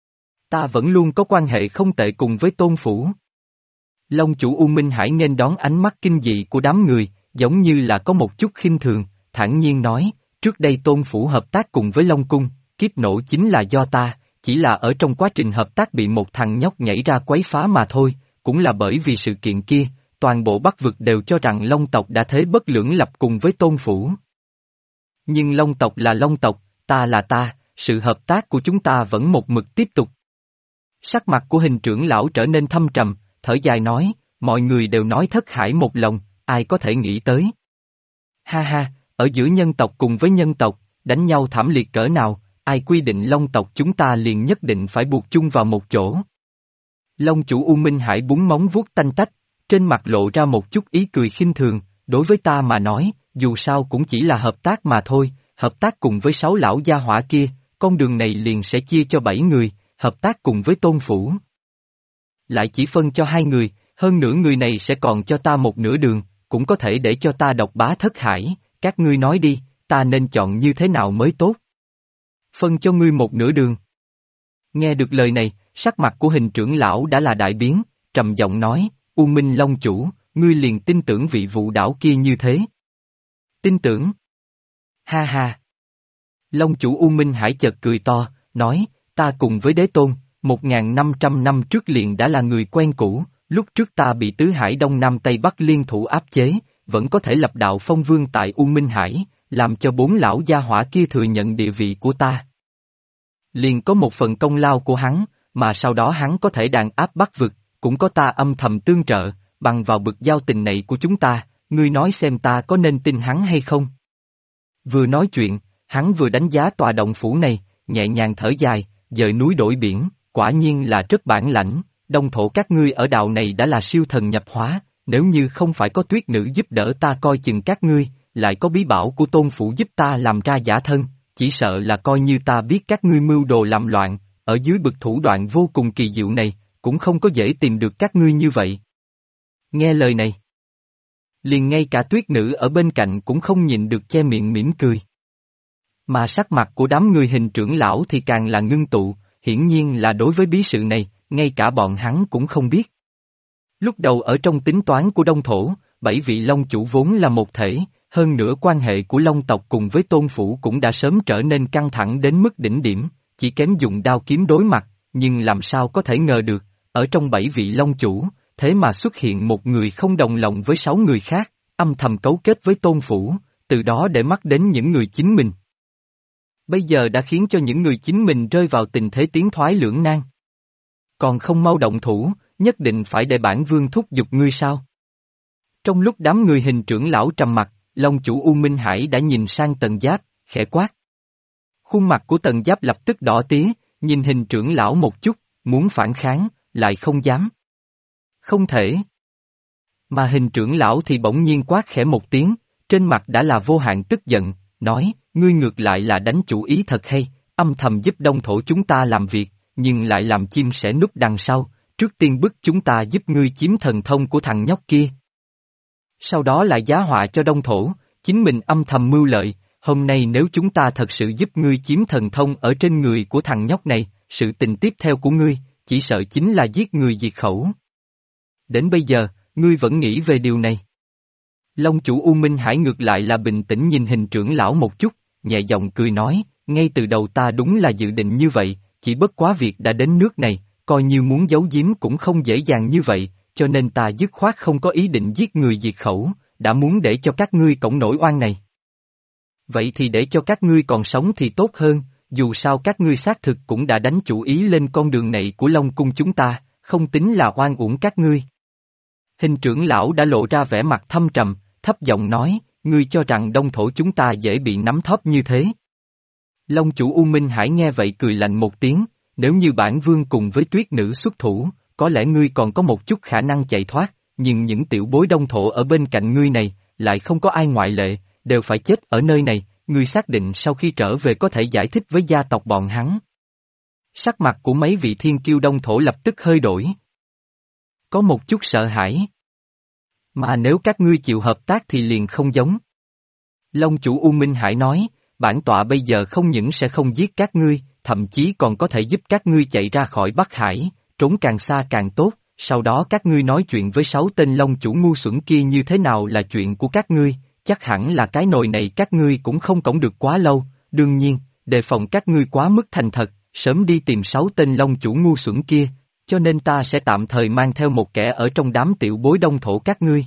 Ta vẫn luôn có quan hệ không tệ cùng với Tôn Phủ. Long chủ U Minh Hải nghênh đón ánh mắt kinh dị của đám người, giống như là có một chút khinh thường, thản nhiên nói, trước đây Tôn Phủ hợp tác cùng với Long Cung, kiếp nổ chính là do ta, chỉ là ở trong quá trình hợp tác bị một thằng nhóc nhảy ra quấy phá mà thôi, cũng là bởi vì sự kiện kia, toàn bộ Bắc vực đều cho rằng Long tộc đã thế bất lưỡng lập cùng với Tôn Phủ. Nhưng Long tộc là Long tộc, ta là ta, sự hợp tác của chúng ta vẫn một mực tiếp tục. Sắc mặt của Hình trưởng lão trở nên thâm trầm, thở dài nói, mọi người đều nói thất hải một lòng, ai có thể nghĩ tới. Ha ha, ở giữa nhân tộc cùng với nhân tộc, đánh nhau thảm liệt cỡ nào, ai quy định Long tộc chúng ta liền nhất định phải buộc chung vào một chỗ. Long chủ U Minh Hải búng móng vuốt tanh tách, trên mặt lộ ra một chút ý cười khinh thường, đối với ta mà nói, dù sao cũng chỉ là hợp tác mà thôi, hợp tác cùng với 6 lão gia hỏa kia, con đường này liền sẽ chia cho 7 người, hợp tác cùng với Tôn Phủ. Lại chỉ phân cho 2 người, hơn nữa người này sẽ còn cho ta một nửa đường, cũng có thể để cho ta độc bá thất hải, các ngươi nói đi, ta nên chọn như thế nào mới tốt? Phân cho ngươi một nửa đường. Nghe được lời này, sắc mặt của Hình trưởng lão đã là đại biến, trầm giọng nói, U Minh Long chủ, ngươi liền tin tưởng vị vụ đảo kia như thế. Tin tưởng? Ha ha. Long chủ U Minh Hải chợt cười to, nói, ta cùng với đế tôn, 1.500 năm trước liền đã là người quen cũ, lúc trước ta bị tứ hải đông nam tây bắc liên thủ áp chế, vẫn có thể lập đạo phong vương tại U Minh Hải, làm cho 4 lão gia hỏa kia thừa nhận địa vị của ta. Liền có một phần công lao của hắn, mà sau đó hắn có thể đàn áp Bắc vực, cũng có ta âm thầm tương trợ, bằng vào bực giao tình này của chúng ta, ngươi nói xem ta có nên tin hắn hay không? Vừa nói chuyện, hắn vừa đánh giá tòa động phủ này, nhẹ nhàng thở dài, dời núi đổi biển, quả nhiên là rất bản lãnh, đông thổ các ngươi ở đạo này đã là siêu thần nhập hóa, nếu như không phải có tuyết nữ giúp đỡ ta coi chừng các ngươi, lại có bí bảo của Tôn Phủ giúp ta làm ra giả thân, chỉ sợ là coi như ta biết các ngươi mưu đồ làm loạn, ở dưới bực thủ đoạn vô cùng kỳ diệu này, cũng không có dễ tìm được các ngươi như vậy. Nghe lời này, liền ngay cả tuyết nữ ở bên cạnh cũng không nhịn được che miệng mỉm cười. Mà sắc mặt của đám người Hình trưởng lão thì càng là ngưng tụ, hiển nhiên là đối với bí sự này, ngay cả bọn hắn cũng không biết. Lúc đầu ở trong tính toán của Đông Thổ, 7 vị Long chủ vốn là một thể, hơn nữa quan hệ của Long tộc cùng với Tôn Phủ cũng đã sớm trở nên căng thẳng đến mức đỉnh điểm, chỉ kém dùng đao kiếm đối mặt, nhưng làm sao có thể ngờ được, ở trong 7 vị Long chủ, thế mà xuất hiện một người không đồng lòng với 6 người khác, âm thầm cấu kết với Tôn Phủ, từ đó để mắt đến những người chính mình. Bây giờ đã khiến cho những người chính mình rơi vào tình thế tiến thoái lưỡng nan. Còn không mau động thủ, nhất định phải để bản vương thúc giục ngươi sao? Trong lúc đám người Hình trưởng lão trầm mặc, Long chủ U Minh Hải đã nhìn sang Tần Giáp, khẽ quát. Khuôn mặt của Tần Giáp lập tức đỏ tía, nhìn Hình trưởng lão một chút, muốn phản kháng, lại không dám. Không thể. Mà Hình trưởng lão thì bỗng nhiên quát khẽ một tiếng, trên mặt đã là vô hạn tức giận, nói, ngươi ngược lại là đánh chủ ý thật hay, âm thầm giúp Đông Thổ chúng ta làm việc, nhưng lại làm chim sẻ núp đằng sau, trước tiên bức chúng ta giúp ngươi chiếm thần thông của thằng nhóc kia. Sau đó lại giá họa cho Đông Thổ, chính mình âm thầm mưu lợi, hôm nay nếu chúng ta thật sự giúp ngươi chiếm thần thông ở trên người của thằng nhóc này, sự tình tiếp theo của ngươi, chỉ sợ chính là giết người diệt khẩu. Đến bây giờ, ngươi vẫn nghĩ về điều này. Long chủ U Minh Hải ngược lại là bình tĩnh nhìn Hình trưởng lão một chút, nhẹ giọng cười nói, ngay từ đầu ta đúng là dự định như vậy, chỉ bất quá việc đã đến nước này, coi như muốn giấu giếm cũng không dễ dàng như vậy, cho nên ta dứt khoát không có ý định giết người diệt khẩu, đã muốn để cho các ngươi cõng nổi oan này. Vậy thì để cho các ngươi còn sống thì tốt hơn, dù sao các ngươi xác thực cũng đã đánh chủ ý lên con đường này của Long cung chúng ta, không tính là oan uổng các ngươi. Hình trưởng lão đã lộ ra vẻ mặt thâm trầm, thấp giọng nói, ngươi cho rằng Đông Thổ chúng ta dễ bị nắm thóp như thế. Long chủ U Minh Hải nghe vậy cười lạnh một tiếng, nếu như bản vương cùng với tuyết nữ xuất thủ, có lẽ ngươi còn có một chút khả năng chạy thoát, nhưng những tiểu bối Đông Thổ ở bên cạnh ngươi này, lại không có ai ngoại lệ, đều phải chết ở nơi này, ngươi xác định sau khi trở về có thể giải thích với gia tộc bọn hắn. Sắc mặt của mấy vị thiên kiêu Đông Thổ lập tức hơi đổi. Có một chút sợ hãi. Mà nếu các ngươi chịu hợp tác thì liền không giống. Long chủ U Minh Hải nói, bản tọa bây giờ không những sẽ không giết các ngươi, thậm chí còn có thể giúp các ngươi chạy ra khỏi Bắc Hải, trốn càng xa càng tốt, sau đó các ngươi nói chuyện với 6 tên Long chủ ngu xuẩn kia như thế nào là chuyện của các ngươi, chắc hẳn là cái nồi này các ngươi cũng không cõng được quá lâu, đương nhiên, đề phòng các ngươi quá mức thành thật, sớm đi tìm 6 tên Long chủ ngu xuẩn kia, cho nên ta sẽ tạm thời mang theo một kẻ ở trong đám tiểu bối Đông Thổ các ngươi.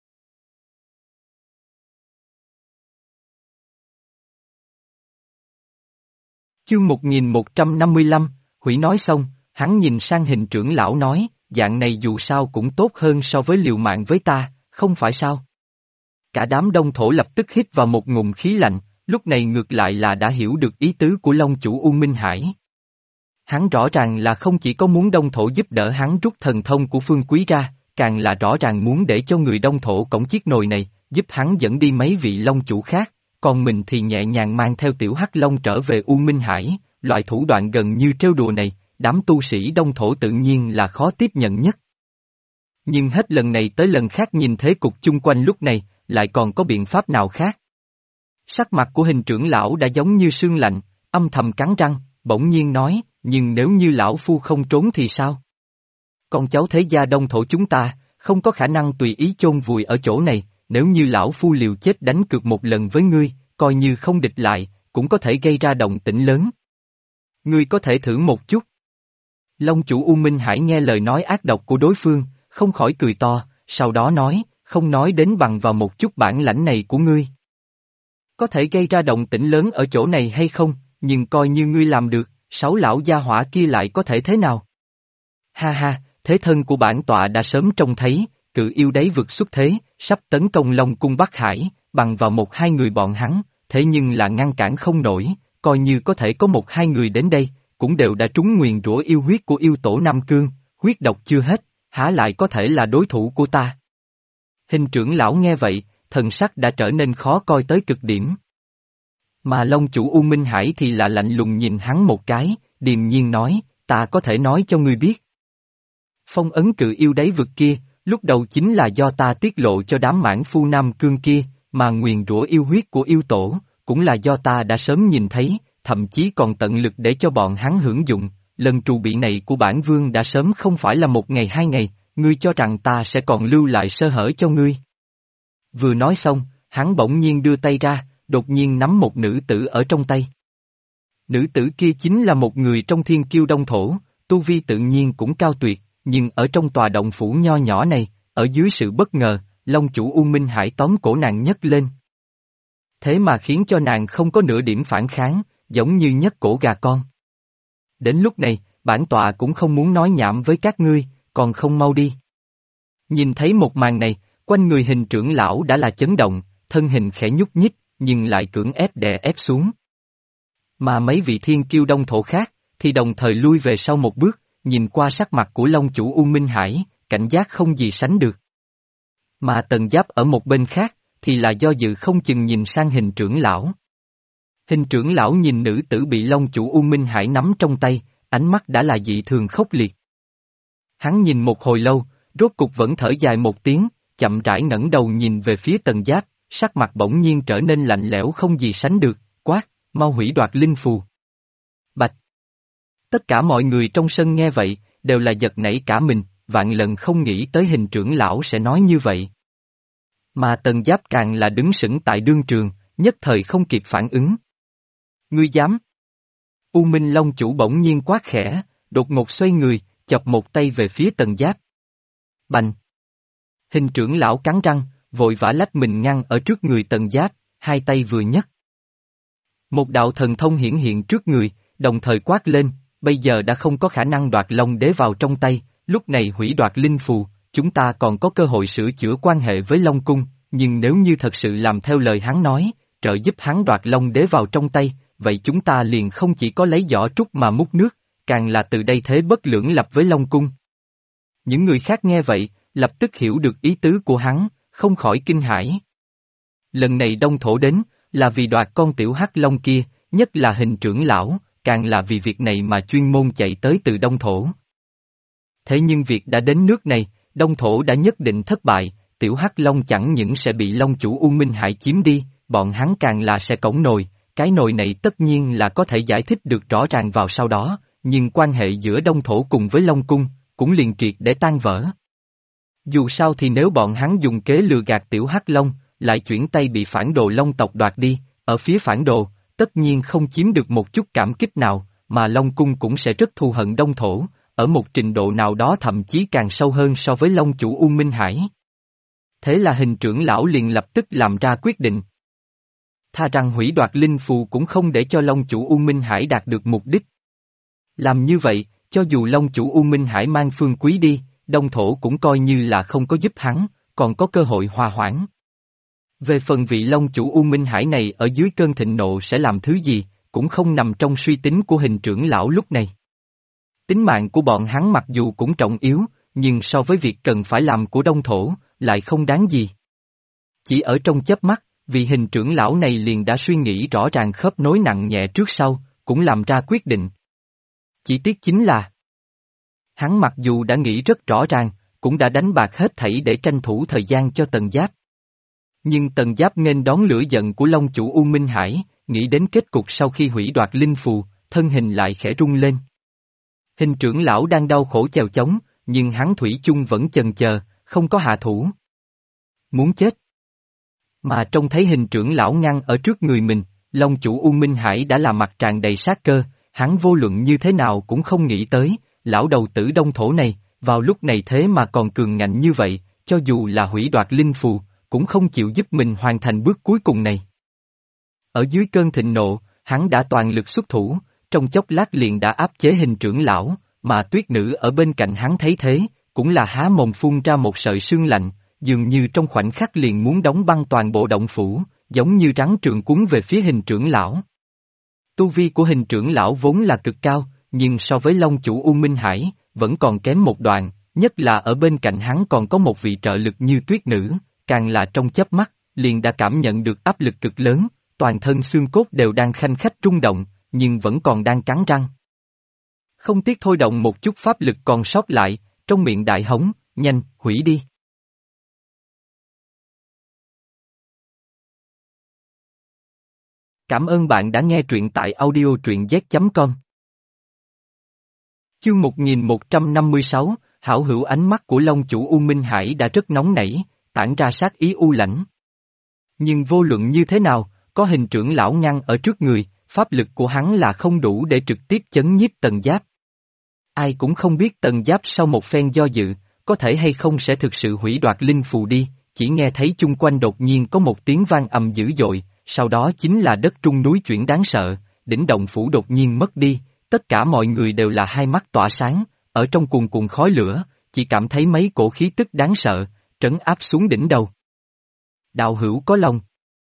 Chương 1155, Hủy nói xong, hắn nhìn sang Hình trưởng lão nói, dạng này dù sao cũng tốt hơn so với liều mạng với ta, không phải sao? Cả đám Đông Thổ lập tức hít vào một ngụm khí lạnh, lúc này ngược lại là đã hiểu được ý tứ của Long chủ U Minh Hải. Hắn rõ ràng là không chỉ có muốn Đông Thổ giúp đỡ hắn rút thần thông của Phương Quý ra, càng là rõ ràng muốn để cho người Đông Thổ cõng chiếc nồi này, giúp hắn dẫn đi mấy vị Long chủ khác, còn mình thì nhẹ nhàng mang theo tiểu Hắc Long trở về U Minh Hải, loại thủ đoạn gần như trêu đùa này, đám tu sĩ Đông Thổ tự nhiên là khó tiếp nhận nhất. Nhưng hết lần này tới lần khác nhìn thế cục chung quanh lúc này, lại còn có biện pháp nào khác. Sắc mặt của Hình trưởng lão đã giống như sương lạnh, âm thầm cắn răng, bỗng nhiên nói, nhưng nếu như lão phu không trốn thì sao? Con cháu thế gia Đông Thổ chúng ta, không có khả năng tùy ý chôn vùi ở chỗ này, nếu như lão phu liều chết đánh cược một lần với ngươi, coi như không địch lại, cũng có thể gây ra động tĩnh lớn. Ngươi có thể thử một chút. Long chủ U Minh Hải nghe lời nói ác độc của đối phương, không khỏi cười to, sau đó nói, không nói đến bằng vào một chút bản lãnh này của ngươi. Có thể gây ra động tĩnh lớn ở chỗ này hay không, nhưng coi như ngươi làm được, 6 lão gia hỏa kia lại có thể thế nào? Ha ha, thế thân của bản tọa đã sớm trông thấy, cự yêu đáy vực xuất thế, sắp tấn công Long cung Bắc Hải, bằng vào 1-2 người bọn hắn, thế nhưng là ngăn cản không nổi, coi như có thể có 1-2 người đến đây, cũng đều đã trúng nguyền rủa yêu huyết của yêu tổ Nam Cương, huyết độc chưa hết, há lại có thể là đối thủ của ta. Hình trưởng lão nghe vậy, thần sắc đã trở nên khó coi tới cực điểm. Mà Long chủ U Minh Hải thì là lạnh lùng nhìn hắn một cái, điềm nhiên nói, ta có thể nói cho ngươi biết. Phong ấn cự yêu đáy vực kia, lúc đầu chính là do ta tiết lộ cho đám mãn phu Nam Cương kia, mà nguyền rủa yêu huyết của yêu tổ, cũng là do ta đã sớm nhìn thấy, thậm chí còn tận lực để cho bọn hắn hưởng dụng. Lần trù bị này của bản vương đã sớm không phải là 1 ngày 2 ngày, ngươi cho rằng ta sẽ còn lưu lại sơ hở cho ngươi. Vừa nói xong, hắn bỗng nhiên đưa tay ra, đột nhiên nắm một nữ tử ở trong tay. Nữ tử kia chính là một người trong thiên kiêu đông thổ, tu vi tự nhiên cũng cao tuyệt, nhưng ở trong tòa động phủ nho nhỏ này, ở dưới sự bất ngờ, Long chủ U Minh Hải tóm cổ nàng nhấc lên. Thế mà khiến cho nàng không có nửa điểm phản kháng, giống như nhấc cổ gà con. Đến lúc này, bản tọa cũng không muốn nói nhảm với các ngươi, còn không mau đi. Nhìn thấy một màn này, quanh người hình trưởng lão đã là chấn động, thân hình khẽ nhúc nhích, nhưng lại cưỡng ép đè ép xuống. Mà mấy vị thiên kiêu đông thổ khác, thì đồng thời lui về sau một bước, nhìn qua sắc mặt của Long chủ U Minh Hải, cảnh giác không gì sánh được. Mà Tần Giáp ở một bên khác, thì là do dự không chừng nhìn sang hình trưởng lão. Hình trưởng lão nhìn nữ tử bị Long chủ U Minh Hải nắm trong tay, ánh mắt đã là dị thường khốc liệt. Hắn nhìn một hồi lâu, rốt cục vẫn thở dài một tiếng, chậm rãi ngẩng đầu nhìn về phía Tần Giáp, sắc mặt bỗng nhiên trở nên lạnh lẽo không gì sánh được, quát, mau hủy đoạt linh phù. Bạch! Tất cả mọi người trong sân nghe vậy, đều là giật nảy cả mình, vạn lần không nghĩ tới hình trưởng lão sẽ nói như vậy. Mà Tần Giáp càng là đứng sững tại đương trường, nhất thời không kịp phản ứng. Ngươi dám? U Minh Long chủ bỗng nhiên quát khẽ, đột ngột xoay người, chọc một tay về phía Tần Giáp. Bành! Hình trưởng lão cắn răng, vội vã lách mình ngăn ở trước người Tần Giáp, hai tay vừa nhấc. Một đạo thần thông hiển hiện trước người, đồng thời quát lên, bây giờ đã không có khả năng đoạt Long đế vào trong tay, lúc này hủy đoạt linh phù, chúng ta còn có cơ hội sửa chữa quan hệ với Long cung, nhưng nếu như thật sự làm theo lời hắn nói, trợ giúp hắn đoạt Long đế vào trong tay, vậy chúng ta liền không chỉ có lấy giỏ trúc mà múc nước, càng là từ đây thế bất lưỡng lập với Long cung. Những người khác nghe vậy, lập tức hiểu được ý tứ của hắn, không khỏi kinh hãi. Lần này Đông Thổ đến, là vì đoạt con tiểu hắc long kia, nhất là hình trưởng lão, càng là vì việc này mà chuyên môn chạy tới từ Đông Thổ. Thế nhưng việc đã đến nước này, Đông Thổ đã nhất định thất bại, tiểu hắc long chẳng những sẽ bị Long chủ U Minh Hải chiếm đi, bọn hắn càng là sẽ cõng nồi, cái nồi này tất nhiên là có thể giải thích được rõ ràng vào sau đó, nhưng quan hệ giữa Đông Thổ cùng với Long cung, cũng liền triệt để tan vỡ. Dù sao thì nếu bọn hắn dùng kế lừa gạt tiểu hắc long, lại chuyển tay bị phản đồ Long tộc đoạt đi, ở phía phản đồ, tất nhiên không chiếm được một chút cảm kích nào, mà Long cung cũng sẽ rất thù hận Đông Thổ, ở một trình độ nào đó thậm chí càng sâu hơn so với Long chủ U Minh Hải. Thế là hình trưởng lão liền lập tức làm ra quyết định. Tha rằng hủy đoạt linh phù cũng không để cho Long chủ U Minh Hải đạt được mục đích. Làm như vậy, cho dù Long chủ U Minh Hải mang phương quý đi, Đông Thổ cũng coi như là không có giúp hắn, còn có cơ hội hòa hoãn. Về phần vị Long chủ U Minh Hải này ở dưới cơn thịnh nộ sẽ làm thứ gì, cũng không nằm trong suy tính của hình trưởng lão lúc này. Tính mạng của bọn hắn mặc dù cũng trọng yếu, nhưng so với việc cần phải làm của Đông Thổ, lại không đáng gì. Chỉ ở trong chớp mắt, vị hình trưởng lão này liền đã suy nghĩ rõ ràng khớp nối nặng nhẹ trước sau, cũng làm ra quyết định. Chỉ tiếc chính là hắn mặc dù đã nghĩ rất rõ ràng, cũng đã đánh bạc hết thảy để tranh thủ thời gian cho Tần Giáp. Nhưng Tần Giáp nghênh đón lửa giận của Long chủ U Minh Hải, nghĩ đến kết cục sau khi hủy đoạt linh phù, thân hình lại khẽ rung lên. Hình trưởng lão đang đau khổ chèo chống, nhưng hắn thủy chung vẫn chần chờ, không có hạ thủ. Muốn chết. Mà trông thấy hình trưởng lão ngăn ở trước người mình, Long chủ U Minh Hải đã là mặt tràn đầy sát cơ, hắn vô luận như thế nào cũng không nghĩ tới, lão đầu tử Đông Thổ này, vào lúc này thế mà còn cường ngạnh như vậy, cho dù là hủy đoạt linh phù, cũng không chịu giúp mình hoàn thành bước cuối cùng này. Ở dưới cơn thịnh nộ, hắn đã toàn lực xuất thủ, trong chốc lát liền đã áp chế hình trưởng lão, mà tuyết nữ ở bên cạnh hắn thấy thế, cũng là há mồm phun ra một sợi sương lạnh, dường như trong khoảnh khắc liền muốn đóng băng toàn bộ động phủ, giống như rắn trượng cuốn về phía hình trưởng lão. Tu vi của hình trưởng lão vốn là cực cao, nhưng so với Long chủ U Minh Hải, vẫn còn kém một đoạn, nhất là ở bên cạnh hắn còn có một vị trợ lực như tuyết nữ, càng là trong chớp mắt, liền đã cảm nhận được áp lực cực lớn, toàn thân xương cốt đều đang khanh khách rung động, nhưng vẫn còn đang cắn răng. Không tiếc thôi động một chút pháp lực còn sót lại, trong miệng đại hống, nhanh, hủy đi. Cảm ơn bạn đã nghe truyện tại audio truyện z.com. Chương 1156, hảo hữu. Ánh mắt của Long chủ U Minh Hải đã rất nóng nảy, tản ra sát ý u lãnh. Nhưng vô luận như thế nào, có hình trưởng lão ngăn ở trước người, pháp lực của hắn là không đủ để trực tiếp chấn nhiếp Tần Giáp. Ai cũng không biết Tần Giáp sau một phen do dự, có thể hay không sẽ thực sự hủy đoạt linh phù đi, chỉ nghe thấy chung quanh đột nhiên có một tiếng vang ầm dữ dội, sau đó chính là đất trung núi chuyển đáng sợ, đỉnh động phủ đột nhiên mất đi, tất cả mọi người đều là hai mắt tỏa sáng, ở trong cuồn cuộn khói lửa, chỉ cảm thấy mấy cổ khí tức đáng sợ, trấn áp xuống đỉnh đầu. Đạo hữu có lòng.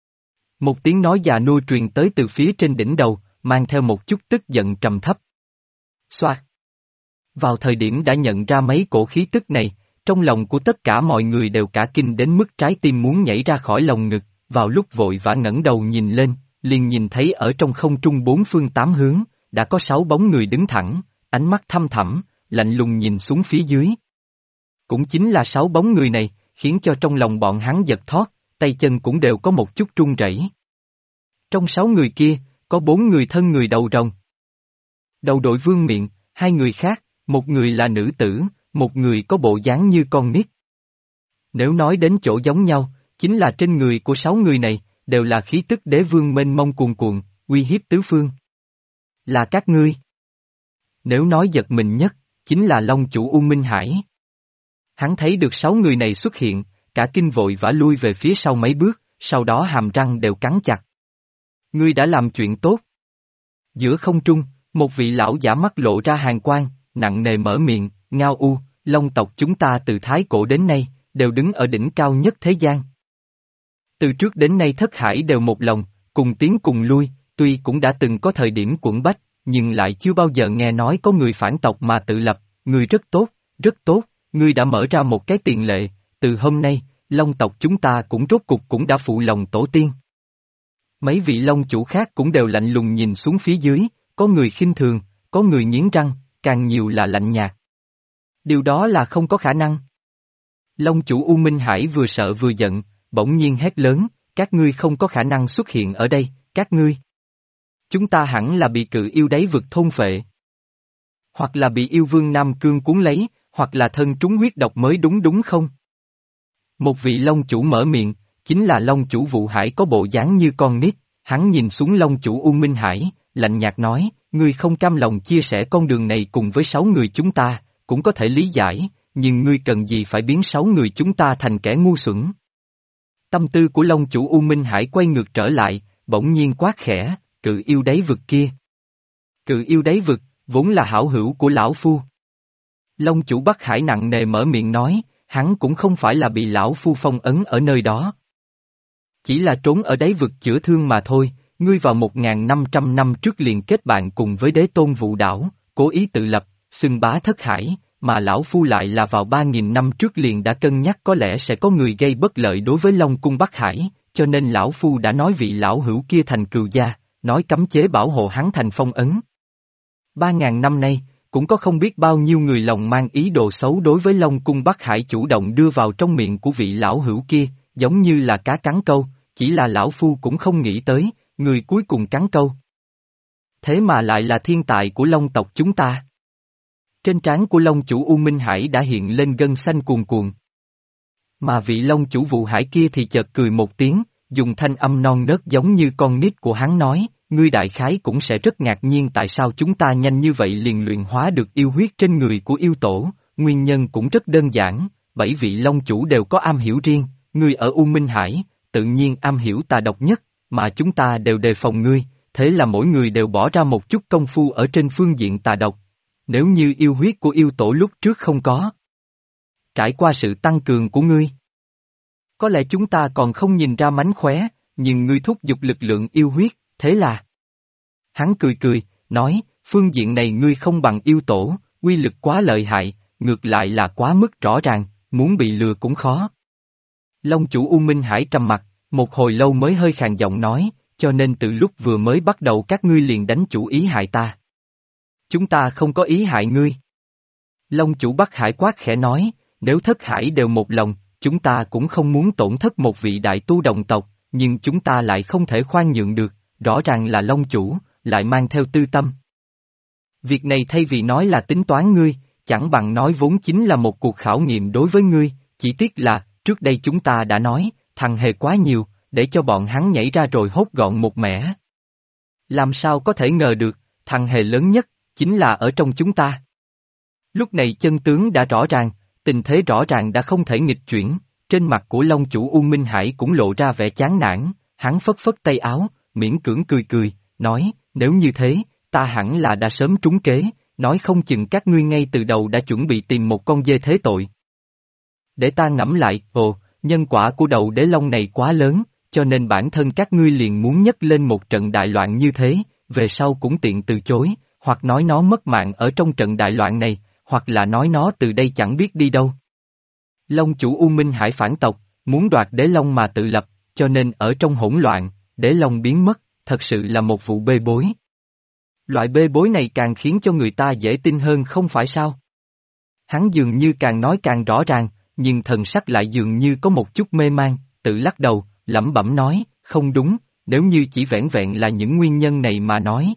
Một tiếng nói già nua truyền tới từ phía trên đỉnh đầu, mang theo một chút tức giận trầm thấp. Xoạt. Vào thời điểm đã nhận ra mấy cổ khí tức này, trong lòng của tất cả mọi người đều cả kinh đến mức trái tim muốn nhảy ra khỏi lồng ngực, vào lúc vội vã ngẩng đầu nhìn lên, liền nhìn thấy ở trong không trung bốn phương tám hướng, đã có 6 bóng người đứng thẳng, ánh mắt thăm thẳm, lạnh lùng nhìn xuống phía dưới. Cũng chính là 6 bóng người này, khiến cho trong lòng bọn hắn giật thót, tay chân cũng đều có một chút run rẩy. Trong 6 người kia, có 4 người thân người đầu rồng. Đầu đội vương miện, 2 người khác, một người là nữ tử, một người có bộ dáng như con nít. Nếu nói đến chỗ giống nhau, chính là trên người của 6 người này, đều là khí tức đế vương mênh mông cuồn cuộn, uy hiếp tứ phương. Là các ngươi. Nếu nói giật mình nhất, chính là Long chủ U Minh Hải. Hắn thấy được 6 người này xuất hiện, cả kinh vội vã lui về phía sau mấy bước, sau đó hàm răng đều cắn chặt. Ngươi đã làm chuyện tốt. Giữa không trung, một vị lão giả mắt lộ ra hàn quang, nặng nề mở miệng, Ngao U, Long tộc chúng ta từ thái cổ đến nay, đều đứng ở đỉnh cao nhất thế gian. Từ trước đến nay thất hải đều một lòng, cùng tiến cùng lui, tuy cũng đã từng có thời điểm quẫn bách, nhưng lại chưa bao giờ nghe nói có người phản tộc mà tự lập, ngươi rất tốt, ngươi đã mở ra một cái tiền lệ, từ hôm nay, Long tộc chúng ta cũng rốt cục cũng đã phụ lòng tổ tiên. Mấy vị Long chủ khác cũng đều lạnh lùng nhìn xuống phía dưới, có người khinh thường, có người nghiến răng, càng nhiều là lạnh nhạt. Điều đó là không có khả năng. Long chủ U Minh Hải vừa sợ vừa giận, bỗng nhiên hét lớn, các ngươi không có khả năng xuất hiện ở đây, các ngươi. Chúng ta hẳn là bị cự yêu đáy vực thôn phệ. Hoặc là bị yêu vương Nam Cương cuốn lấy, hoặc là thân trúng huyết độc mới đúng không? Một vị Long chủ mở miệng, chính là Long chủ Vụ Hải có bộ dáng như con nít, hắn nhìn xuống Long chủ U Minh Hải, lạnh nhạt nói, ngươi không cam lòng chia sẻ con đường này cùng với 6 người chúng ta, cũng có thể lý giải, nhưng ngươi cần gì phải biến 6 người chúng ta thành kẻ ngu xuẩn. Tâm tư của Long chủ U Minh Hải quay ngược trở lại, bỗng nhiên quát khẽ, cự yêu đáy vực kia. Cự yêu đáy vực, vốn là hảo hữu của lão phu. Long chủ Bắc Hải nặng nề mở miệng nói, hắn cũng không phải là bị lão phu phong ấn ở nơi đó. Chỉ là trốn ở đáy vực chữa thương mà thôi, ngươi vào 1.500 năm trước liền kết bạn cùng với đế tôn Vụ Đảo, cố ý tự lập, xưng bá thất hải, mà lão phu lại là vào 3.000 năm trước liền đã cân nhắc có lẽ sẽ có người gây bất lợi đối với Long cung Bắc Hải, cho nên lão phu đã nói vị lão hữu kia thành cừu gia, nói cấm chế bảo hộ hắn thành phong ấn. 3.000 năm nay, cũng có không biết bao nhiêu người lòng mang ý đồ xấu đối với Long cung Bắc Hải chủ động đưa vào trong miệng của vị lão hữu kia, giống như là cá cắn câu, chỉ là lão phu cũng không nghĩ tới, người cuối cùng cắn câu. Thế mà lại là thiên tài của Long tộc chúng ta. Trên trán của Long chủ U Minh Hải đã hiện lên gân xanh cuồn cuộn. Mà vị Long chủ Vụ Hải kia thì chợt cười một tiếng, dùng thanh âm non nớt giống như con nít của hắn nói, ngươi đại khái cũng sẽ rất ngạc nhiên tại sao chúng ta nhanh như vậy liền luyện hóa được yêu huyết trên người của yêu tổ, nguyên nhân cũng rất đơn giản, 7 vị Long chủ đều có am hiểu riêng, ngươi ở U Minh Hải, tự nhiên am hiểu tà độc nhất, mà chúng ta đều đề phòng ngươi, thế là mỗi người đều bỏ ra một chút công phu ở trên phương diện tà độc. Nếu như yêu huyết của yêu tổ lúc trước không có trải qua sự tăng cường của ngươi, có lẽ chúng ta còn không nhìn ra mánh khóe, nhưng ngươi thúc giục lực lượng yêu huyết, thế là. Hắn cười, nói, phương diện này ngươi không bằng yêu tổ, uy lực quá lợi hại, ngược lại là quá mức rõ ràng, muốn bị lừa cũng khó. Long chủ U Minh Hải trầm mặt, một hồi lâu mới hơi khàn giọng nói, cho nên từ lúc vừa mới bắt đầu các ngươi liền đánh chủ ý hại ta. chúng ta không có ý hại ngươi. Long chủ Bắc Hải quát khẽ nói, nếu thất hải đều một lòng, chúng ta cũng không muốn tổn thất một vị đại tu đồng tộc, nhưng chúng ta lại không thể khoan nhượng được, rõ ràng là Long chủ, lại mang theo tư tâm. Việc này thay vì nói là tính toán ngươi, chẳng bằng nói vốn chính là một cuộc khảo nghiệm đối với ngươi, chỉ tiếc là, trước đây chúng ta đã nói, thằng hề quá nhiều, để cho bọn hắn nhảy ra rồi hốt gọn một mẻ. Làm sao có thể ngờ được, thằng hề lớn nhất, chính là ở trong chúng ta. Lúc này chân tướng đã rõ ràng, tình thế rõ ràng đã không thể nghịch chuyển, trên mặt của Long chủ U Minh Hải cũng lộ ra vẻ chán nản, hắn phất phất tay áo, miễn cưỡng cười cười, nói, nếu như thế, ta hẳn là đã sớm trúng kế, nói không chừng các ngươi ngay từ đầu đã chuẩn bị tìm một con dê thế tội. Để ta ngẫm lại, nhân quả của đầu đế long này quá lớn, cho nên bản thân các ngươi liền muốn nhấc lên một trận đại loạn như thế, về sau cũng tiện từ chối, hoặc nói nó mất mạng ở trong trận đại loạn này, hoặc là nói nó từ đây chẳng biết đi đâu. Long chủ U Minh Hải phản tộc, muốn đoạt đế long mà tự lập, cho nên ở trong hỗn loạn, đế long biến mất, thật sự là một vụ bê bối. Loại bê bối này càng khiến cho người ta dễ tin hơn không phải sao? Hắn dường như càng nói càng rõ ràng, nhưng thần sắc lại dường như có một chút mê man, tự lắc đầu, lẩm bẩm nói, không đúng, nếu như chỉ vẻn vẹn là những nguyên nhân này mà nói.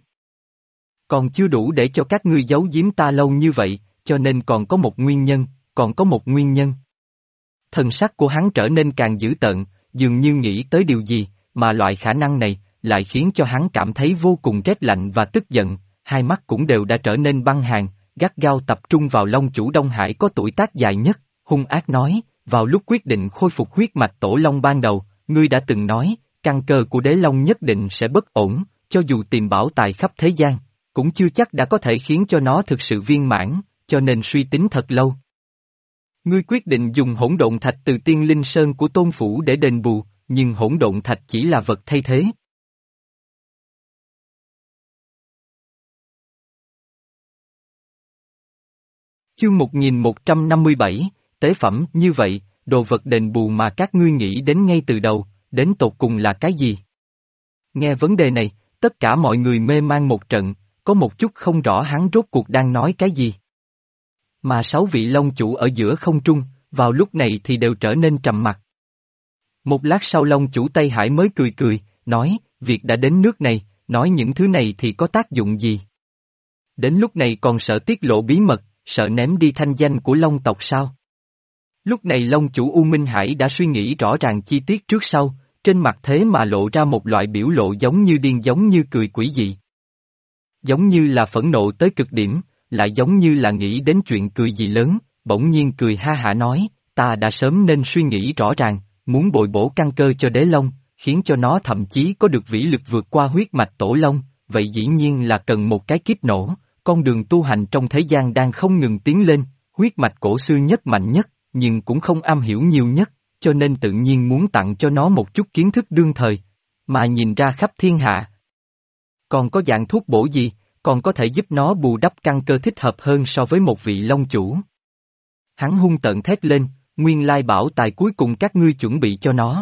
Còn chưa đủ để cho các ngươi giấu giếm ta lâu như vậy, cho nên còn có một nguyên nhân, còn có một nguyên nhân. Thần sắc của hắn trở nên càng dữ tợn, dường như nghĩ tới điều gì, mà loại khả năng này, lại khiến cho hắn cảm thấy vô cùng rét lạnh và tức giận, hai mắt cũng đều đã trở nên băng hàn, gắt gao tập trung vào Long chủ Đông Hải có tuổi tác dài nhất, hung ác nói, vào lúc quyết định khôi phục huyết mạch tổ long ban đầu, ngươi đã từng nói, căn cơ của đế long nhất định sẽ bất ổn, cho dù tìm bảo tài khắp thế gian, cũng chưa chắc đã có thể khiến cho nó thực sự viên mãn, cho nên suy tính thật lâu. Ngươi quyết định dùng hỗn độn thạch từ Tiên Linh Sơn của Tôn Phủ để đền bù, nhưng hỗn độn thạch chỉ là vật thay thế. Chương 1157, tế phẩm, như vậy, đồ vật đền bù mà các ngươi nghĩ đến ngay từ đầu, đến tột cùng là cái gì? Nghe vấn đề này, tất cả mọi người mê man một trận, có một chút không rõ hắn rốt cuộc đang nói cái gì. Mà 6 vị long chủ ở giữa không trung, vào lúc này thì đều trở nên trầm mặc. Một lát sau long chủ Tây Hải mới cười cười, nói, việc đã đến nước này, nói những thứ này thì có tác dụng gì? Đến lúc này còn sợ tiết lộ bí mật, sợ ném đi thanh danh của long tộc sao? Lúc này long chủ U Minh Hải đã suy nghĩ rõ ràng chi tiết trước sau, trên mặt thế mà lộ ra một loại biểu lộ giống như điên giống như cười quỷ dị. Giống như là phẫn nộ tới cực điểm, lại giống như là nghĩ đến chuyện cười gì lớn, bỗng nhiên cười ha hả nói, ta đã sớm nên suy nghĩ rõ ràng, muốn bồi bổ căn cơ cho đế long, khiến cho nó thậm chí có được vĩ lực vượt qua huyết mạch tổ long, vậy dĩ nhiên là cần một cái kiếp nổ, con đường tu hành trong thế gian đang không ngừng tiến lên, huyết mạch cổ xưa nhất mạnh nhất, nhưng cũng không am hiểu nhiều nhất, cho nên tự nhiên muốn tặng cho nó một chút kiến thức đương thời, mà nhìn ra khắp thiên hạ. Còn có dạng thuốc bổ gì, còn có thể giúp nó bù đắp căn cơ thích hợp hơn so với một vị long chủ. Hắn hung tợn thét lên, nguyên lai bảo tài cuối cùng các ngươi chuẩn bị cho nó.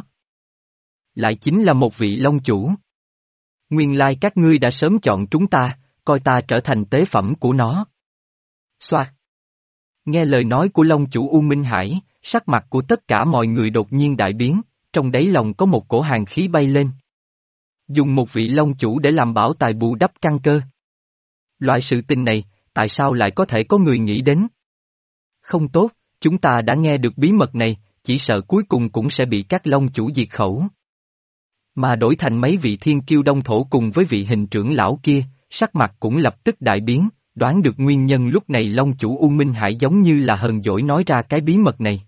Lại chính là một vị long chủ. Nguyên lai các ngươi đã sớm chọn chúng ta, coi ta trở thành tế phẩm của nó. Xoạt. Nghe lời nói của long chủ U Minh Hải, sắc mặt của tất cả mọi người đột nhiên đại biến, trong đáy lòng có một cổ hàn khí bay lên. Dùng một vị long chủ để làm bảo tài bù đắp căn cơ. Loại sự tình này, tại sao lại có thể có người nghĩ đến? Không tốt, chúng ta đã nghe được bí mật này, chỉ sợ cuối cùng cũng sẽ bị các long chủ diệt khẩu. Mà đổi thành mấy vị thiên kiêu đông thổ cùng với vị hình trưởng lão kia, sắc mặt cũng lập tức đại biến, đoán được nguyên nhân lúc này long chủ U Minh Hải giống như là hờn dỗi nói ra cái bí mật này.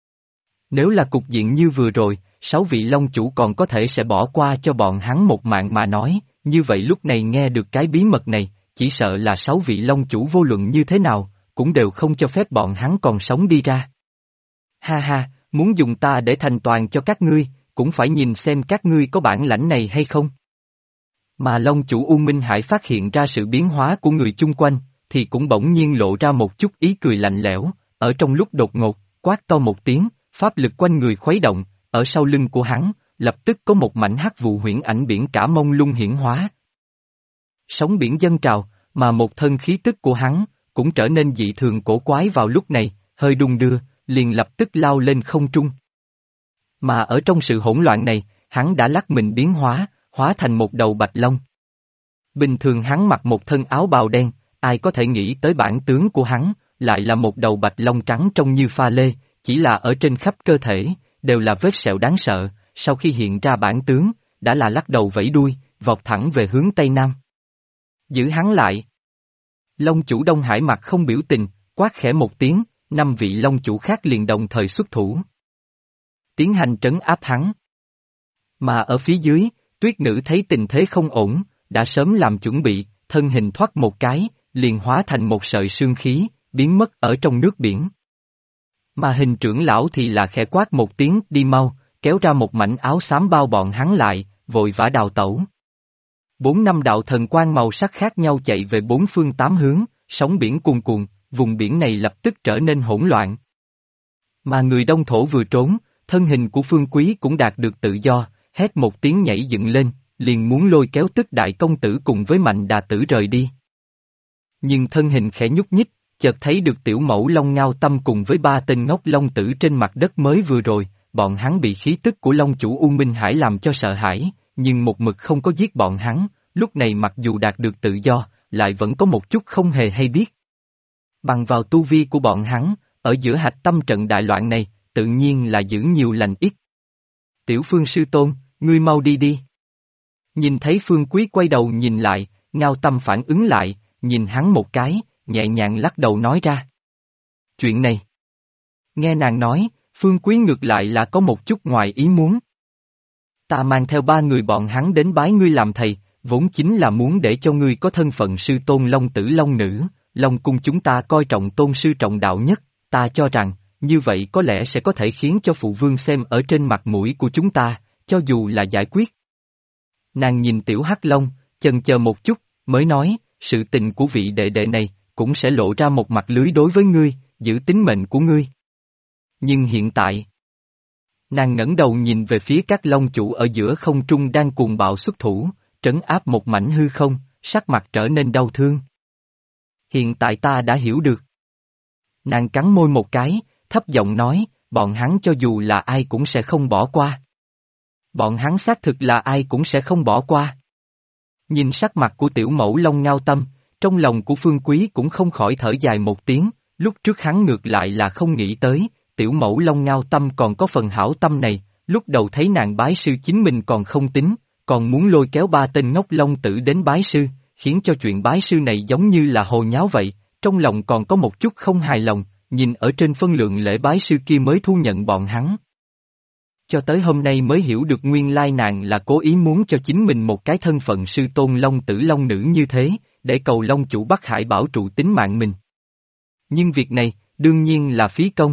Nếu là cục diện như vừa rồi, 6 vị long chủ còn có thể sẽ bỏ qua cho bọn hắn một mạng mà nói, như vậy lúc này nghe được cái bí mật này, chỉ sợ là 6 vị long chủ vô luận như thế nào, cũng đều không cho phép bọn hắn còn sống đi ra. Ha ha, muốn dùng ta để thành toàn cho các ngươi, cũng phải nhìn xem các ngươi có bản lãnh này hay không. Mà long chủ U Minh Hải phát hiện ra sự biến hóa của người chung quanh, thì cũng bỗng nhiên lộ ra một chút ý cười lạnh lẽo, ở trong lúc đột ngột, quát to một tiếng, pháp lực quanh người khuấy động, ở sau lưng của hắn, lập tức có một mảnh hắc vụ huyễn ảnh biển cả mông lung hiển hóa. Sóng biển dâng trào, Mà một thân khí tức của hắn, cũng trở nên dị thường cổ quái vào lúc này, hơi đung đưa, liền lập tức lao lên không trung. Mà ở trong sự hỗn loạn này, hắn đã lắc mình biến hóa, hóa thành một đầu bạch long. Bình thường hắn mặc một thân áo bào đen, ai có thể nghĩ tới bản tướng của hắn, lại là một đầu bạch long trắng trông như pha lê, chỉ là ở trên khắp cơ thể, đều là vết sẹo đáng sợ, sau khi hiện ra bản tướng, đã là lắc đầu vẫy đuôi, vọt thẳng về hướng Tây Nam. Giữ hắn lại. Long chủ Đông Hải mặt không biểu tình, quát khẽ một tiếng, 5 vị long chủ khác liền đồng thời xuất thủ. Tiến hành trấn áp hắn. Mà ở phía dưới, tuyết nữ thấy tình thế không ổn, đã sớm làm chuẩn bị, thân hình thoát một cái, liền hóa thành một sợi sương khí, biến mất ở trong nước biển. Mà hình trưởng lão thì là khẽ quát một tiếng đi mau, kéo ra một mảnh áo xám bao bọn hắn lại, vội vã đào tẩu. 4-5 đạo thần quang màu sắc khác nhau chạy về 4 phương 8 hướng, sóng biển cuồn cuộn, vùng biển này lập tức trở nên hỗn loạn. Mà người Đông Thổ vừa trốn, thân hình của Phương Quý cũng đạt được tự do, hét một tiếng nhảy dựng lên, liền muốn lôi kéo Tức Đại công tử cùng với Mạnh Đà tử rời đi. Nhưng thân hình khẽ nhúc nhích, chợt thấy được tiểu mẫu Long Ngao Tâm cùng với 3 tên ngốc long tử trên mặt đất mới vừa rồi, bọn hắn bị khí tức của Long chủ U Minh Hải làm cho sợ hãi, nhưng một mực không có giết bọn hắn, lúc này mặc dù đạt được tự do, lại vẫn có một chút không hề hay biết. Bằng vào tu vi của bọn hắn, ở giữa hạch tâm trận đại loạn này, tự nhiên là giữ nhiều lành ít. Tiểu Phương sư tôn, ngươi mau đi đi. Nhìn thấy Phương Quý quay đầu nhìn lại, Ngao Tâm phản ứng lại, nhìn hắn một cái, nhẹ nhàng lắc đầu nói ra. Chuyện này. Nghe nàng nói, Phương Quý ngược lại là có một chút ngoài ý muốn. Ta mang theo 3 người bọn hắn đến bái ngươi làm thầy, vốn chính là muốn để cho ngươi có thân phận sư tôn long tử long nữ, Long cung chúng ta coi trọng tôn sư trọng đạo nhất, ta cho rằng, như vậy có lẽ sẽ có thể khiến cho phụ vương xem ở trên mặt mũi của chúng ta, cho dù là giải quyết. Nàng nhìn tiểu hắc long, chần chờ một chút, mới nói, sự tình của vị đệ đệ này, cũng sẽ lộ ra một mặt lưới đối với ngươi, giữ tính mệnh của ngươi. Nhưng hiện tại, nàng ngẩng đầu nhìn về phía các long chủ ở giữa không trung đang cuồng bạo xuất thủ, trấn áp một mảnh hư không, sắc mặt trở nên đau thương. Hiện tại ta đã hiểu được. Nàng cắn môi một cái, thấp giọng nói, bọn hắn cho dù là ai cũng sẽ không bỏ qua. Bọn hắn xác thực là ai cũng sẽ không bỏ qua. Nhìn sắc mặt của tiểu mẫu Long Ngao Tâm, trong lòng của Phương Quý cũng không khỏi thở dài một tiếng, lúc trước hắn ngược lại là không nghĩ tới, tiểu mẫu Long Ngao Tâm còn có phần hảo tâm này, lúc đầu thấy nàng bái sư chính mình còn không tính, còn muốn lôi kéo 3 tên ngốc long tử đến bái sư, khiến cho chuyện bái sư này giống như là hồ nháo vậy, trong lòng còn có một chút không hài lòng, nhìn ở trên phân lượng lễ bái sư kia mới thu nhận bọn hắn. Cho tới hôm nay mới hiểu được nguyên lai nàng là cố ý muốn cho chính mình một cái thân phận sư tôn long tử long nữ như thế, để cầu long chủ Bắc Hải bảo trụ tính mạng mình. Nhưng việc này, đương nhiên là phí công.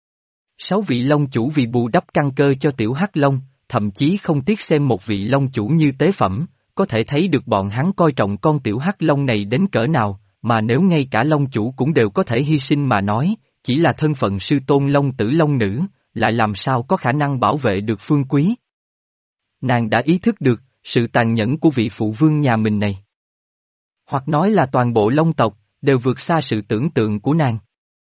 6 vị long chủ vì bù đắp căn cơ cho tiểu hắc long, thậm chí không tiếc xem một vị long chủ như tế phẩm, có thể thấy được bọn hắn coi trọng con tiểu hắc long này đến cỡ nào, mà nếu ngay cả long chủ cũng đều có thể hy sinh mà nói, chỉ là thân phận sư tôn long tử long nữ, lại làm sao có khả năng bảo vệ được Phương Quý. Nàng đã ý thức được, sự tàn nhẫn của vị phụ vương nhà mình này. Hoặc nói là toàn bộ long tộc, đều vượt xa sự tưởng tượng của nàng.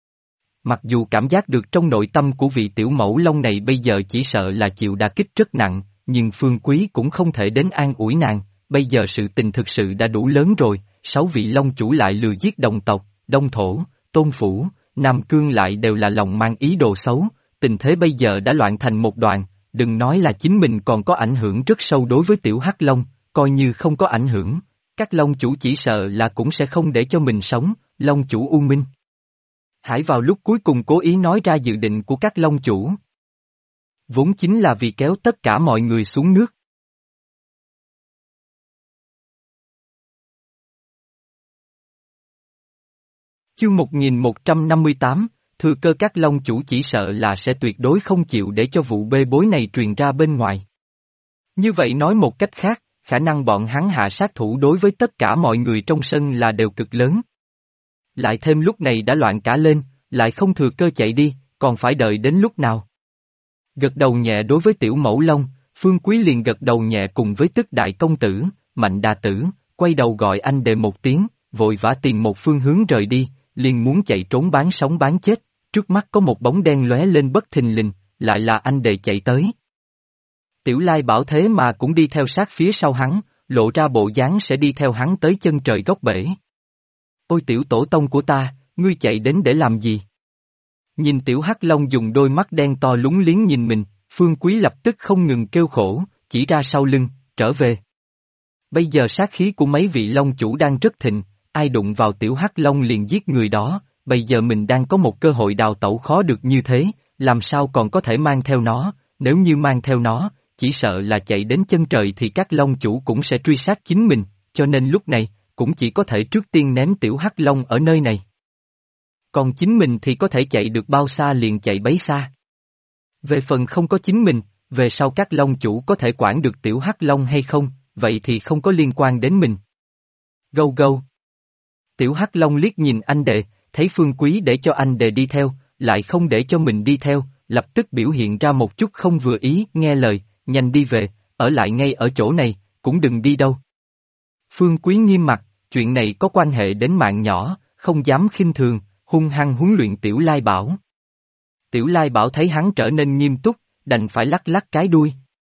Mặc dù cảm giác được trong nội tâm của vị tiểu mẫu long này bây giờ chỉ sợ là chịu đả kích rất nặng, nhưng Phương Quý cũng không thể đến an ủi nàng, bây giờ sự tình thực sự đã đủ lớn rồi, 6 vị long chủ lại lừa giết đồng tộc, Đông Thổ, Tôn Phủ, Nam Cương lại đều là lòng mang ý đồ xấu, tình thế bây giờ đã loạn thành một đoạn, đừng nói là chính mình còn có ảnh hưởng rất sâu đối với tiểu hắc long, coi như không có ảnh hưởng, các long chủ chỉ sợ là cũng sẽ không để cho mình sống, long chủ U Minh Hải vào lúc cuối cùng cố ý nói ra dự định của các long chủ. Vốn chính là vì kéo tất cả mọi người xuống nước. Chương 1158, thừa cơ các long chủ chỉ sợ là sẽ tuyệt đối không chịu để cho vụ bê bối này truyền ra bên ngoài. Như vậy nói một cách khác, khả năng bọn hắn hạ sát thủ đối với tất cả mọi người trong sân là đều cực lớn. Lại thêm lúc này đã loạn cả lên, lại không thừa cơ chạy đi, còn phải đợi đến lúc nào. Gật đầu nhẹ đối với tiểu mẫu long, Phương Quý liền gật đầu nhẹ cùng với Tức Đại công tử, Mạnh Đà tử, quay đầu gọi anh đệ một tiếng, vội vã tìm một phương hướng rời đi, liền muốn chạy trốn bán sống bán chết, trước mắt có một bóng đen lóe lên bất thình lình, lại là anh đệ chạy tới. Tiểu Lai Bảo thế mà cũng đi theo sát phía sau hắn, lộ ra bộ dáng sẽ đi theo hắn tới chân trời góc bể. Ôi tiểu tổ tông của ta, ngươi chạy đến để làm gì? Nhìn tiểu hắc long dùng đôi mắt đen to lúng liếng nhìn mình, Phương Quý lập tức không ngừng kêu khổ, chỉ ra sau lưng, trở về. Bây giờ sát khí của mấy vị long chủ đang rất thịnh, ai đụng vào tiểu hắc long liền giết người đó, bây giờ mình đang có một cơ hội đào tẩu khó được như thế, làm sao còn có thể mang theo nó, nếu như mang theo nó, chỉ sợ là chạy đến chân trời thì các long chủ cũng sẽ truy sát chính mình, cho nên lúc này, cũng chỉ có thể trước tiên ném tiểu hắc long ở nơi này. Còn chính mình thì có thể chạy được bao xa liền chạy bấy xa. Về phần không có chính mình, về sau các long chủ có thể quản được tiểu hắc long hay không, vậy thì không có liên quan đến mình. Gâu gâu. Tiểu hắc long liếc nhìn anh đệ, thấy Phương Quý để cho anh đệ đi theo, lại không để cho mình đi theo, lập tức biểu hiện ra một chút không vừa ý, nghe lời, nhanh đi về, ở lại ngay ở chỗ này, cũng đừng đi đâu. Phương Quý nghiêm mặt, chuyện này có quan hệ đến mạng nhỏ, không dám khinh thường, hung hăng huấn luyện Tiểu Lai Bảo. Tiểu Lai Bảo thấy hắn trở nên nghiêm túc, đành phải lắc lắc cái đuôi.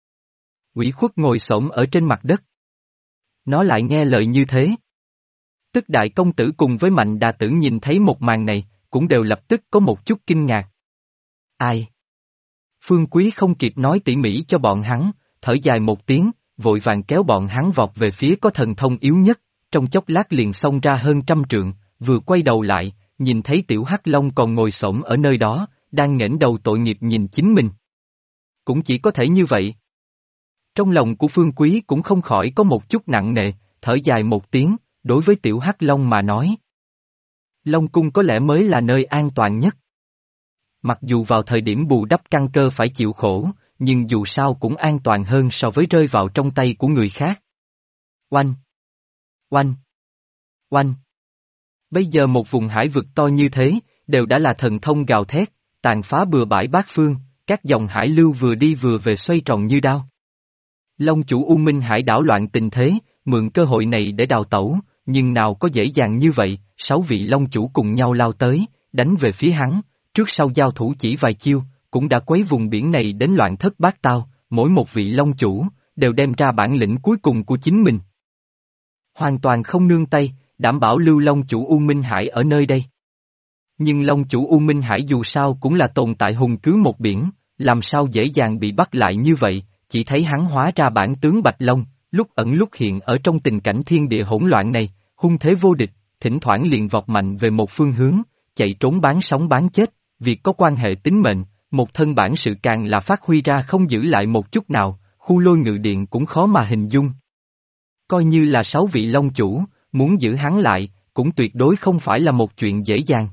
Ủy khuất ngồi xổm ở trên mặt đất. Nó lại nghe lời như thế. Tức đại công tử cùng với Mạnh Đà Tử nhìn thấy một màn này, cũng đều lập tức có một chút kinh ngạc. Ai? Phương Quý không kịp nói tỉ mỉ cho bọn hắn, thở dài một tiếng, vội vàng kéo bọn hắn vọt về phía có thần thông yếu nhất, trong chốc lát liền xông ra hơn 100 trượng, vừa quay đầu lại, nhìn thấy tiểu hắc long còn ngồi xổm ở nơi đó, đang nghển đầu tội nghiệp nhìn chính mình. Cũng chỉ có thể như vậy. Trong lòng của Phương Quý cũng không khỏi có một chút nặng nề, thở dài một tiếng, đối với tiểu hắc long mà nói. Long cung có lẽ mới là nơi an toàn nhất. Mặc dù vào thời điểm bù đắp căn cơ phải chịu khổ, nhưng dù sao cũng an toàn hơn so với rơi vào trong tay của người khác. Oanh! Oanh! Oanh! Bây giờ một vùng hải vực to như thế, đều đã là thần thông gào thét, tàn phá bừa bãi bát phương, các dòng hải lưu vừa đi vừa về xoay tròn như đao. Long chủ U Minh Hải đảo loạn tình thế, mượn cơ hội này để đào tẩu, nhưng nào có dễ dàng như vậy, 6 vị long chủ cùng nhau lao tới, đánh về phía hắn, trước sau giao thủ chỉ vài chiêu, cũng đã quấy vùng biển này đến loạn thất bát tao, mỗi một vị long chủ, đều đem ra bản lĩnh cuối cùng của chính mình. Hoàn toàn không nương tay, đảm bảo lưu long chủ U Minh Hải ở nơi đây. Nhưng long chủ U Minh Hải dù sao cũng là tồn tại hùng cứ một biển, làm sao dễ dàng bị bắt lại như vậy, chỉ thấy hắn hóa ra bản tướng Bạch Long, lúc ẩn lúc hiện ở trong tình cảnh thiên địa hỗn loạn này, hung thế vô địch, thỉnh thoảng liền vọt mạnh về một phương hướng, chạy trốn bán sống bán chết, việc có quan hệ tính mệnh, một thân bản sự càng là phát huy ra không giữ lại một chút nào, khu lôi ngự điện cũng khó mà hình dung. Coi như là 6 vị long chủ, muốn giữ hắn lại, cũng tuyệt đối không phải là một chuyện dễ dàng.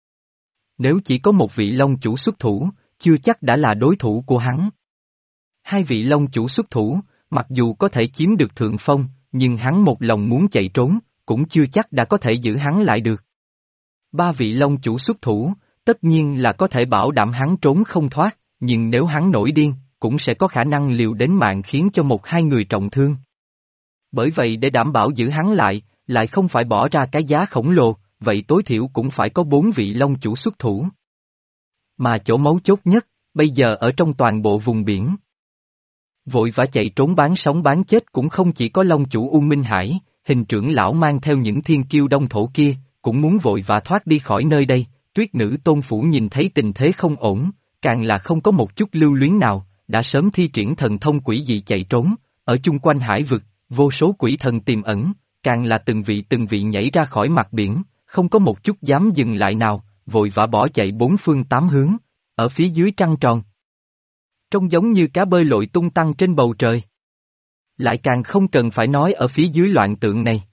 Nếu chỉ có một vị long chủ xuất thủ, chưa chắc đã là đối thủ của hắn. 2 vị long chủ xuất thủ, mặc dù có thể chiếm được thượng phong, nhưng hắn một lòng muốn chạy trốn, cũng chưa chắc đã có thể giữ hắn lại được. 3 vị long chủ xuất thủ, tất nhiên là có thể bảo đảm hắn trốn không thoát, nhưng nếu hắn nổi điên, cũng sẽ có khả năng liều đến mạng khiến cho 1-2 người trọng thương. Bởi vậy để đảm bảo giữ hắn lại không phải bỏ ra cái giá khổng lồ, vậy tối thiểu cũng phải có 4 vị long chủ xuất thủ. Mà chỗ mấu chốt nhất, bây giờ ở trong toàn bộ vùng biển. Vội vã chạy trốn bán sống bán chết cũng không chỉ có long chủ U Minh Hải, hình trưởng lão mang theo những thiên kiêu đông thổ kia, cũng muốn vội vã thoát đi khỏi nơi đây, tuyết nữ tôn phủ nhìn thấy tình thế không ổn, càng là không có một chút lưu luyến nào, đã sớm thi triển thần thông quỷ dị chạy trốn, ở chung quanh hải vực, vô số quỷ thần tiềm ẩn, càng là từng vị nhảy ra khỏi mặt biển, không có một chút dám dừng lại nào, vội vã bỏ chạy 4 phương 8 hướng, ở phía dưới trăng tròn. Trông giống như cá bơi lội tung tăng trên bầu trời. Lại càng không cần phải nói ở phía dưới loạn tượng này.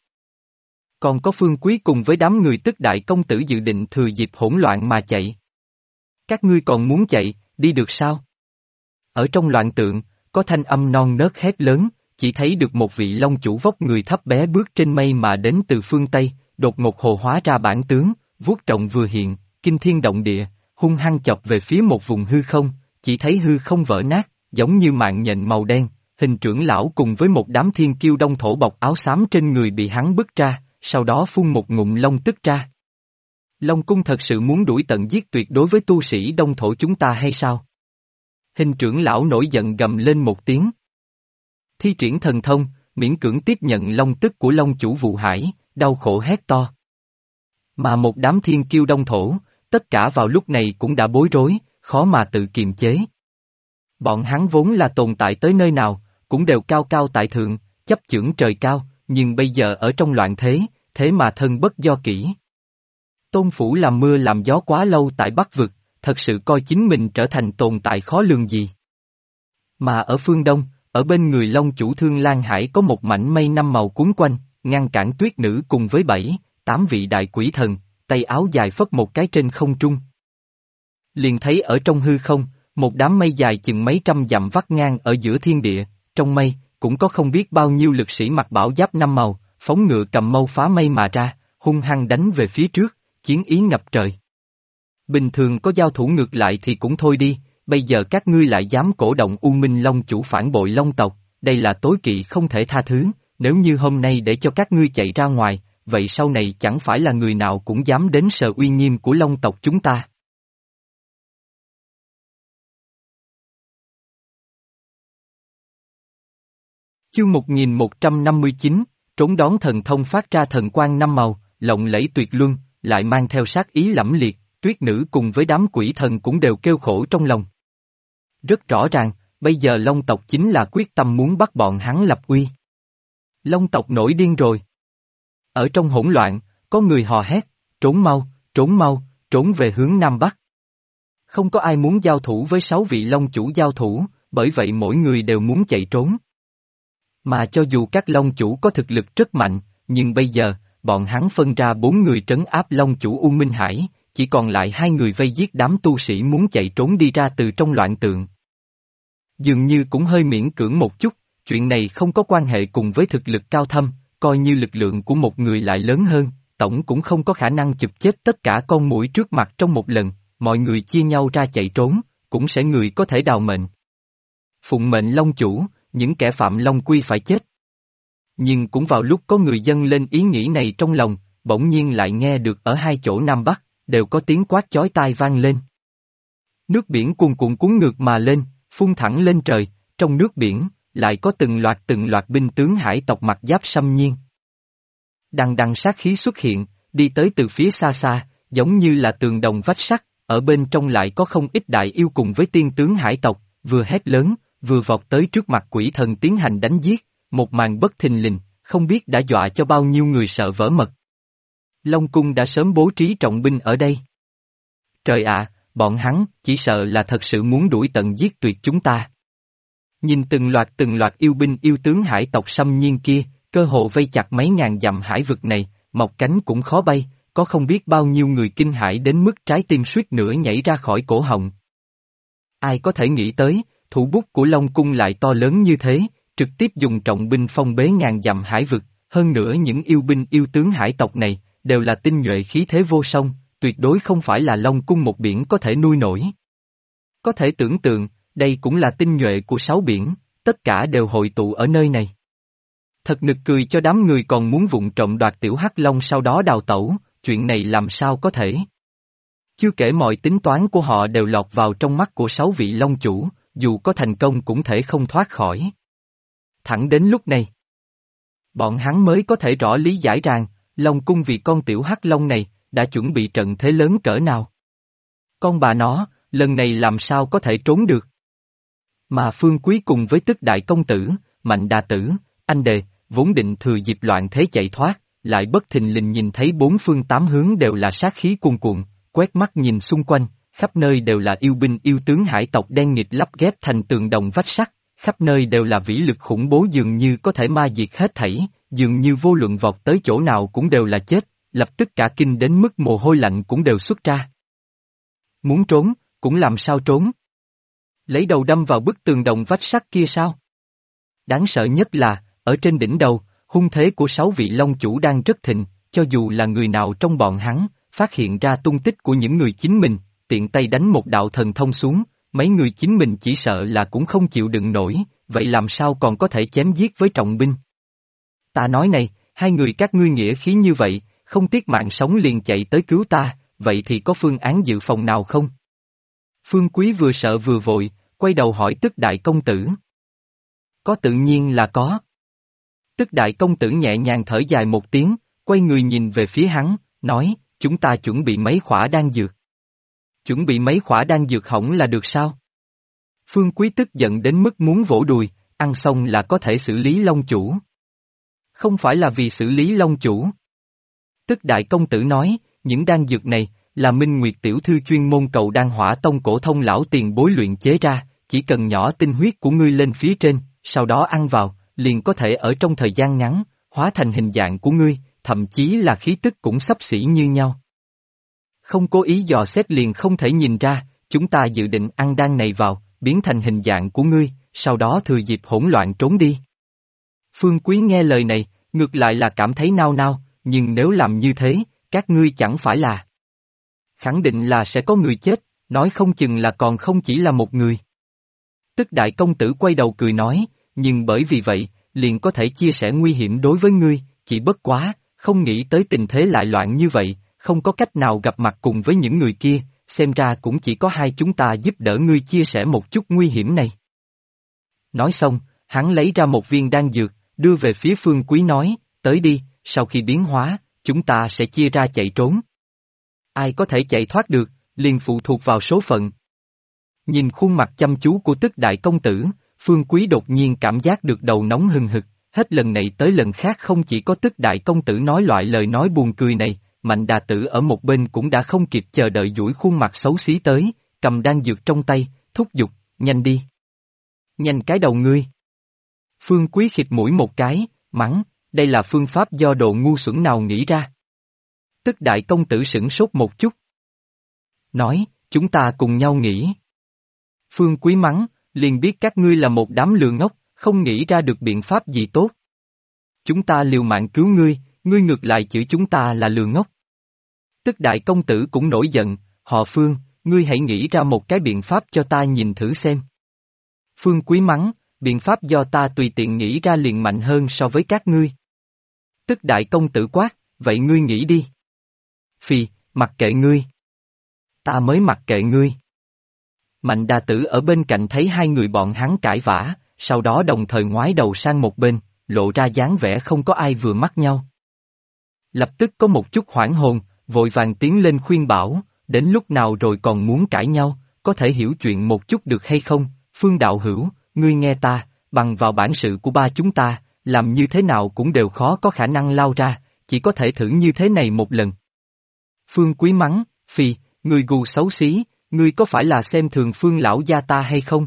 Còn có Phương Quý cùng với đám người tức đại công tử dự định thừa dịp hỗn loạn mà chạy. Các ngươi còn muốn chạy, đi được sao? Ở trong loạn tượng, có thanh âm non nớt hét lớn, chỉ thấy được một vị long chủ vóc người thấp bé bước trên mây mà đến từ phương Tây, đột ngột hồ hóa ra bản tướng, vuốt trọng vừa hiện, kinh thiên động địa, hung hăng chọc về phía một vùng hư không, chỉ thấy hư không vỡ nát, giống như mạng nhện màu đen, hình trưởng lão cùng với một đám thiên kiêu đông thổ bọc áo xám trên người bị hắn bứt ra, sau đó phun một ngụm long tức ra. Long cung thật sự muốn đuổi tận giết tuyệt đối với tu sĩ đông thổ chúng ta hay sao? Hình trưởng lão nổi giận gầm lên một tiếng. Thi triển thần thông, miễn cưỡng tiếp nhận long tức của long chủ vụ hải, đau khổ hét to. Mà một đám thiên kiêu đông thổ, tất cả vào lúc này cũng đã bối rối, khó mà tự kiềm chế. Bọn hắn vốn là tồn tại tới nơi nào, cũng đều cao cao tại thượng, chấp chưởng trời cao, nhưng bây giờ ở trong loạn thế, thế mà thân bất do kỷ. Tôn Phủ làm mưa làm gió quá lâu tại Bắc Vực, thật sự coi chính mình trở thành tồn tại khó lường gì. Mà ở phương Đông, ở bên người Long chủ Thương Lan Hải có một mảnh mây năm màu cuốn quanh, ngăn cản tuyết nữ cùng với 7, 8 vị đại quỷ thần, tay áo dài phất một cái trên không trung. Liền thấy ở trong hư không, một đám mây dài chừng mấy trăm dặm vắt ngang ở giữa thiên địa, trong mây, cũng có không biết bao nhiêu lực sĩ mặc bảo giáp năm màu, phóng ngựa cầm mâu phá mây mà ra, hung hăng đánh về phía trước, chiến ý ngập trời. Bình thường có giao thủ ngược lại thì cũng thôi đi, bây giờ các ngươi lại dám cổ động U Minh Long chủ phản bội Long tộc, đây là tối kỵ không thể tha thứ, nếu như hôm nay để cho các ngươi chạy ra ngoài, vậy sau này chẳng phải là người nào cũng dám đến sờ uy nghiêm của Long tộc chúng ta. Chương 1159, trốn đón thần thông phát ra thần quang năm màu, lộng lẫy tuyệt luân, lại mang theo sát ý lẫm liệt, tuyết nữ cùng với đám quỷ thần cũng đều kêu khổ trong lòng. Rất rõ ràng, bây giờ Long tộc chính là quyết tâm muốn bắt bọn hắn lập uy. Long tộc nổi điên rồi. Ở trong hỗn loạn, có người hò hét, trốn mau, trốn về hướng Nam Bắc. Không có ai muốn giao thủ với 6 vị Long chủ giao thủ, bởi vậy mỗi người đều muốn chạy trốn. Mà cho dù các Long chủ có thực lực rất mạnh, nhưng bây giờ, bọn hắn phân ra 4 người trấn áp Long chủ U Minh Hải, chỉ còn lại 2 người vây giết đám tu sĩ muốn chạy trốn đi ra từ trong loạn tượng. Dường như cũng hơi miễn cưỡng một chút, chuyện này không có quan hệ cùng với thực lực cao thâm, coi như lực lượng của một người lại lớn hơn, tổng cũng không có khả năng chụp chết tất cả con muỗi trước mặt trong một lần, mọi người chia nhau ra chạy trốn, cũng sẽ người có thể đào mệnh. Phụng mệnh Long chủ, những kẻ phạm Long quy phải chết. Nhưng cũng vào lúc có người dân lên ý nghĩ này trong lòng, bỗng nhiên lại nghe được ở 2 chỗ Nam Bắc, đều có tiếng quát chói tai vang lên. Nước biển cuồn cuộn cuốn ngược mà lên, phun thẳng lên trời, trong nước biển, lại có từng loạt binh tướng hải tộc mặc giáp xâm nhiên. Đằng đằng sát khí xuất hiện, đi tới từ phía xa xa, giống như là tường đồng vách sắt, ở bên trong lại có không ít đại yêu cùng với tiên tướng hải tộc, vừa hét lớn, vừa vọt tới trước mặt quỷ thần tiến hành đánh giết, một màn bất thình lình, không biết đã dọa cho bao nhiêu người sợ vỡ mật. Long cung đã sớm bố trí trọng binh ở đây. Trời ạ, bọn hắn chỉ sợ là thật sự muốn đuổi tận giết tuyệt chúng ta. Nhìn từng loạt yêu binh yêu tướng hải tộc xâm nhiên kia, cơ hồ vây chặt mấy ngàn dặm hải vực này, mọc cánh cũng khó bay, có không biết bao nhiêu người kinh hãi đến mức trái tim suýt nữa nhảy ra khỏi cổ họng. Ai có thể nghĩ tới, thủ bút của Long cung lại to lớn như thế, trực tiếp dùng trọng binh phong bế ngàn dặm hải vực, hơn nữa những yêu binh yêu tướng hải tộc này, đều là tinh nhuệ khí thế vô song, tuyệt đối không phải là Long cung một biển có thể nuôi nổi. Có thể tưởng tượng, đây cũng là tinh nhuệ của 6 biển, tất cả đều hội tụ ở nơi này. Thật nực cười cho đám người còn muốn vụng trộm đoạt tiểu hắc long sau đó đào tẩu, chuyện này làm sao có thể. Chưa kể mọi tính toán của họ đều lọt vào trong mắt của 6 vị long chủ, dù có thành công cũng thể không thoát khỏi. Thẳng đến lúc này, bọn hắn mới có thể rõ lý giải rằng, Long cung vì con tiểu hắc long này, đã chuẩn bị trận thế lớn cỡ nào. Con bà nó, lần này làm sao có thể trốn được. Mà Phương Quý cùng với Tức Đại Công Tử, Mạnh Đà Tử, Anh Đề, vốn định thừa dịp loạn thế chạy thoát, lại bất thình lình nhìn thấy 4 phương 8 hướng đều là sát khí cuồn cuộn, quét mắt nhìn xung quanh, khắp nơi đều là yêu binh yêu tướng hải tộc đen nghịt lắp ghép thành tường đồng vách sắt, khắp nơi đều là vĩ lực khủng bố dường như có thể ma diệt hết thảy, dường như vô luận vọt tới chỗ nào cũng đều là chết, lập tức cả kinh đến mức mồ hôi lạnh cũng đều xuất ra. Muốn trốn, cũng làm sao trốn? Lấy đầu đâm vào bức tường đồng vách sắt kia sao? Đáng sợ nhất là, ở trên đỉnh đầu, hung thế của 6 vị long chủ đang rất thịnh, cho dù là người nào trong bọn hắn, phát hiện ra tung tích của những người chính mình, tiện tay đánh một đạo thần thông xuống, mấy người chính mình chỉ sợ là cũng không chịu đựng nổi, vậy làm sao còn có thể chém giết với trọng binh? Ta nói này, hai người các ngươi nghĩa khí như vậy, không tiếc mạng sống liền chạy tới cứu ta, vậy thì có phương án dự phòng nào không? Phương Quý vừa sợ vừa vội, quay đầu hỏi Tức Đại Công Tử. Có, tự nhiên là có. Tức Đại Công Tử nhẹ nhàng thở dài một tiếng, quay người nhìn về phía hắn, nói, chúng ta chuẩn bị mấy khỏa đan dược. Chuẩn bị mấy khỏa đan dược hỏng là được sao? Phương Quý tức giận đến mức muốn vỗ đùi, ăn xong là có thể xử lý Long Chủ. Không phải là vì xử lý Long Chủ. Tức Đại Công Tử nói, những đan dược này, là Minh Nguyệt tiểu thư chuyên môn cầu đan hỏa tông cổ thông lão tiền bối luyện chế ra, chỉ cần nhỏ tinh huyết của ngươi lên phía trên, sau đó ăn vào, liền có thể ở trong thời gian ngắn, hóa thành hình dạng của ngươi, thậm chí là khí tức cũng xấp xỉ như nhau. Không cố ý dò xét liền không thể nhìn ra, chúng ta dự định ăn đan này vào, biến thành hình dạng của ngươi, sau đó thừa dịp hỗn loạn trốn đi. Phương Quý nghe lời này, ngược lại là cảm thấy nao nao, nhưng nếu làm như thế, các ngươi chẳng phải là khẳng định là sẽ có người chết, nói không chừng là còn không chỉ là một người. Tức Đại Công Tử quay đầu cười nói, nhưng bởi vì vậy, liền có thể chia sẻ nguy hiểm đối với ngươi, chỉ bất quá, không nghĩ tới tình thế lại loạn như vậy, không có cách nào gặp mặt cùng với những người kia, xem ra cũng chỉ có hai chúng ta giúp đỡ ngươi chia sẻ một chút nguy hiểm này. Nói xong, hắn lấy ra một viên đan dược, đưa về phía Phương Quý nói, tới đi, sau khi biến hóa, chúng ta sẽ chia ra chạy trốn. Ai có thể chạy thoát được, liền phụ thuộc vào số phận. Nhìn khuôn mặt chăm chú của Tức Đại Công Tử, Phương Quý đột nhiên cảm giác được đầu nóng hừng hực, hết lần này tới lần khác không chỉ có Tức Đại Công Tử nói loại lời nói buồn cười này, Mạnh Đà Tử ở một bên cũng đã không kịp chờ đợi duỗi khuôn mặt xấu xí tới, cầm đan dược trong tay, thúc giục, nhanh đi. Nhanh cái đầu ngươi. Phương Quý khịt mũi một cái, mắng, đây là phương pháp do đồ ngu xuẩn nào nghĩ ra. Tức Đại Công Tử sửng sốt một chút. Nói, chúng ta cùng nhau nghĩ. Phương Quý mắng, liền biết các ngươi là một đám lừa ngốc, không nghĩ ra được biện pháp gì tốt. Chúng ta liều mạng cứu ngươi, ngươi ngược lại chửi chúng ta là lừa ngốc. Tức Đại Công Tử cũng nổi giận, họ Phương, ngươi hãy nghĩ ra một cái biện pháp cho ta nhìn thử xem. Phương Quý mắng, biện pháp do ta tùy tiện nghĩ ra liền mạnh hơn so với các ngươi. Tức Đại Công Tử quát, vậy ngươi nghĩ đi. Phì, mặc kệ ngươi. Ta mới mặc kệ ngươi. Mạnh Đà Tử ở bên cạnh thấy hai người bọn hắn cãi vã, sau đó đồng thời ngoái đầu sang một bên, lộ ra dáng vẻ không có ai vừa mắt nhau. Lập tức có một chút hoảng hồn, vội vàng tiến lên khuyên bảo, đến lúc nào rồi còn muốn cãi nhau, có thể hiểu chuyện một chút được hay không, Phương đạo hữu, ngươi nghe ta, bằng vào bản sự của ba chúng ta, làm như thế nào cũng đều khó có khả năng lao ra, chỉ có thể thử như thế này một lần. Phương Quý mắng, Phi, ngươi gù xấu xí, ngươi có phải là xem thường Phương lão gia ta hay không?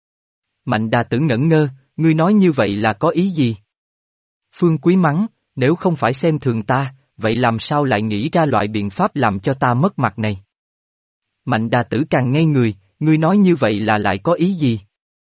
Mạnh Đà Tử ngẩn ngơ, ngươi nói như vậy là có ý gì? Phương Quý mắng, nếu không phải xem thường ta, vậy làm sao lại nghĩ ra loại biện pháp làm cho ta mất mặt này? Mạnh Đà Tử càng ngây người, ngươi nói như vậy là lại có ý gì?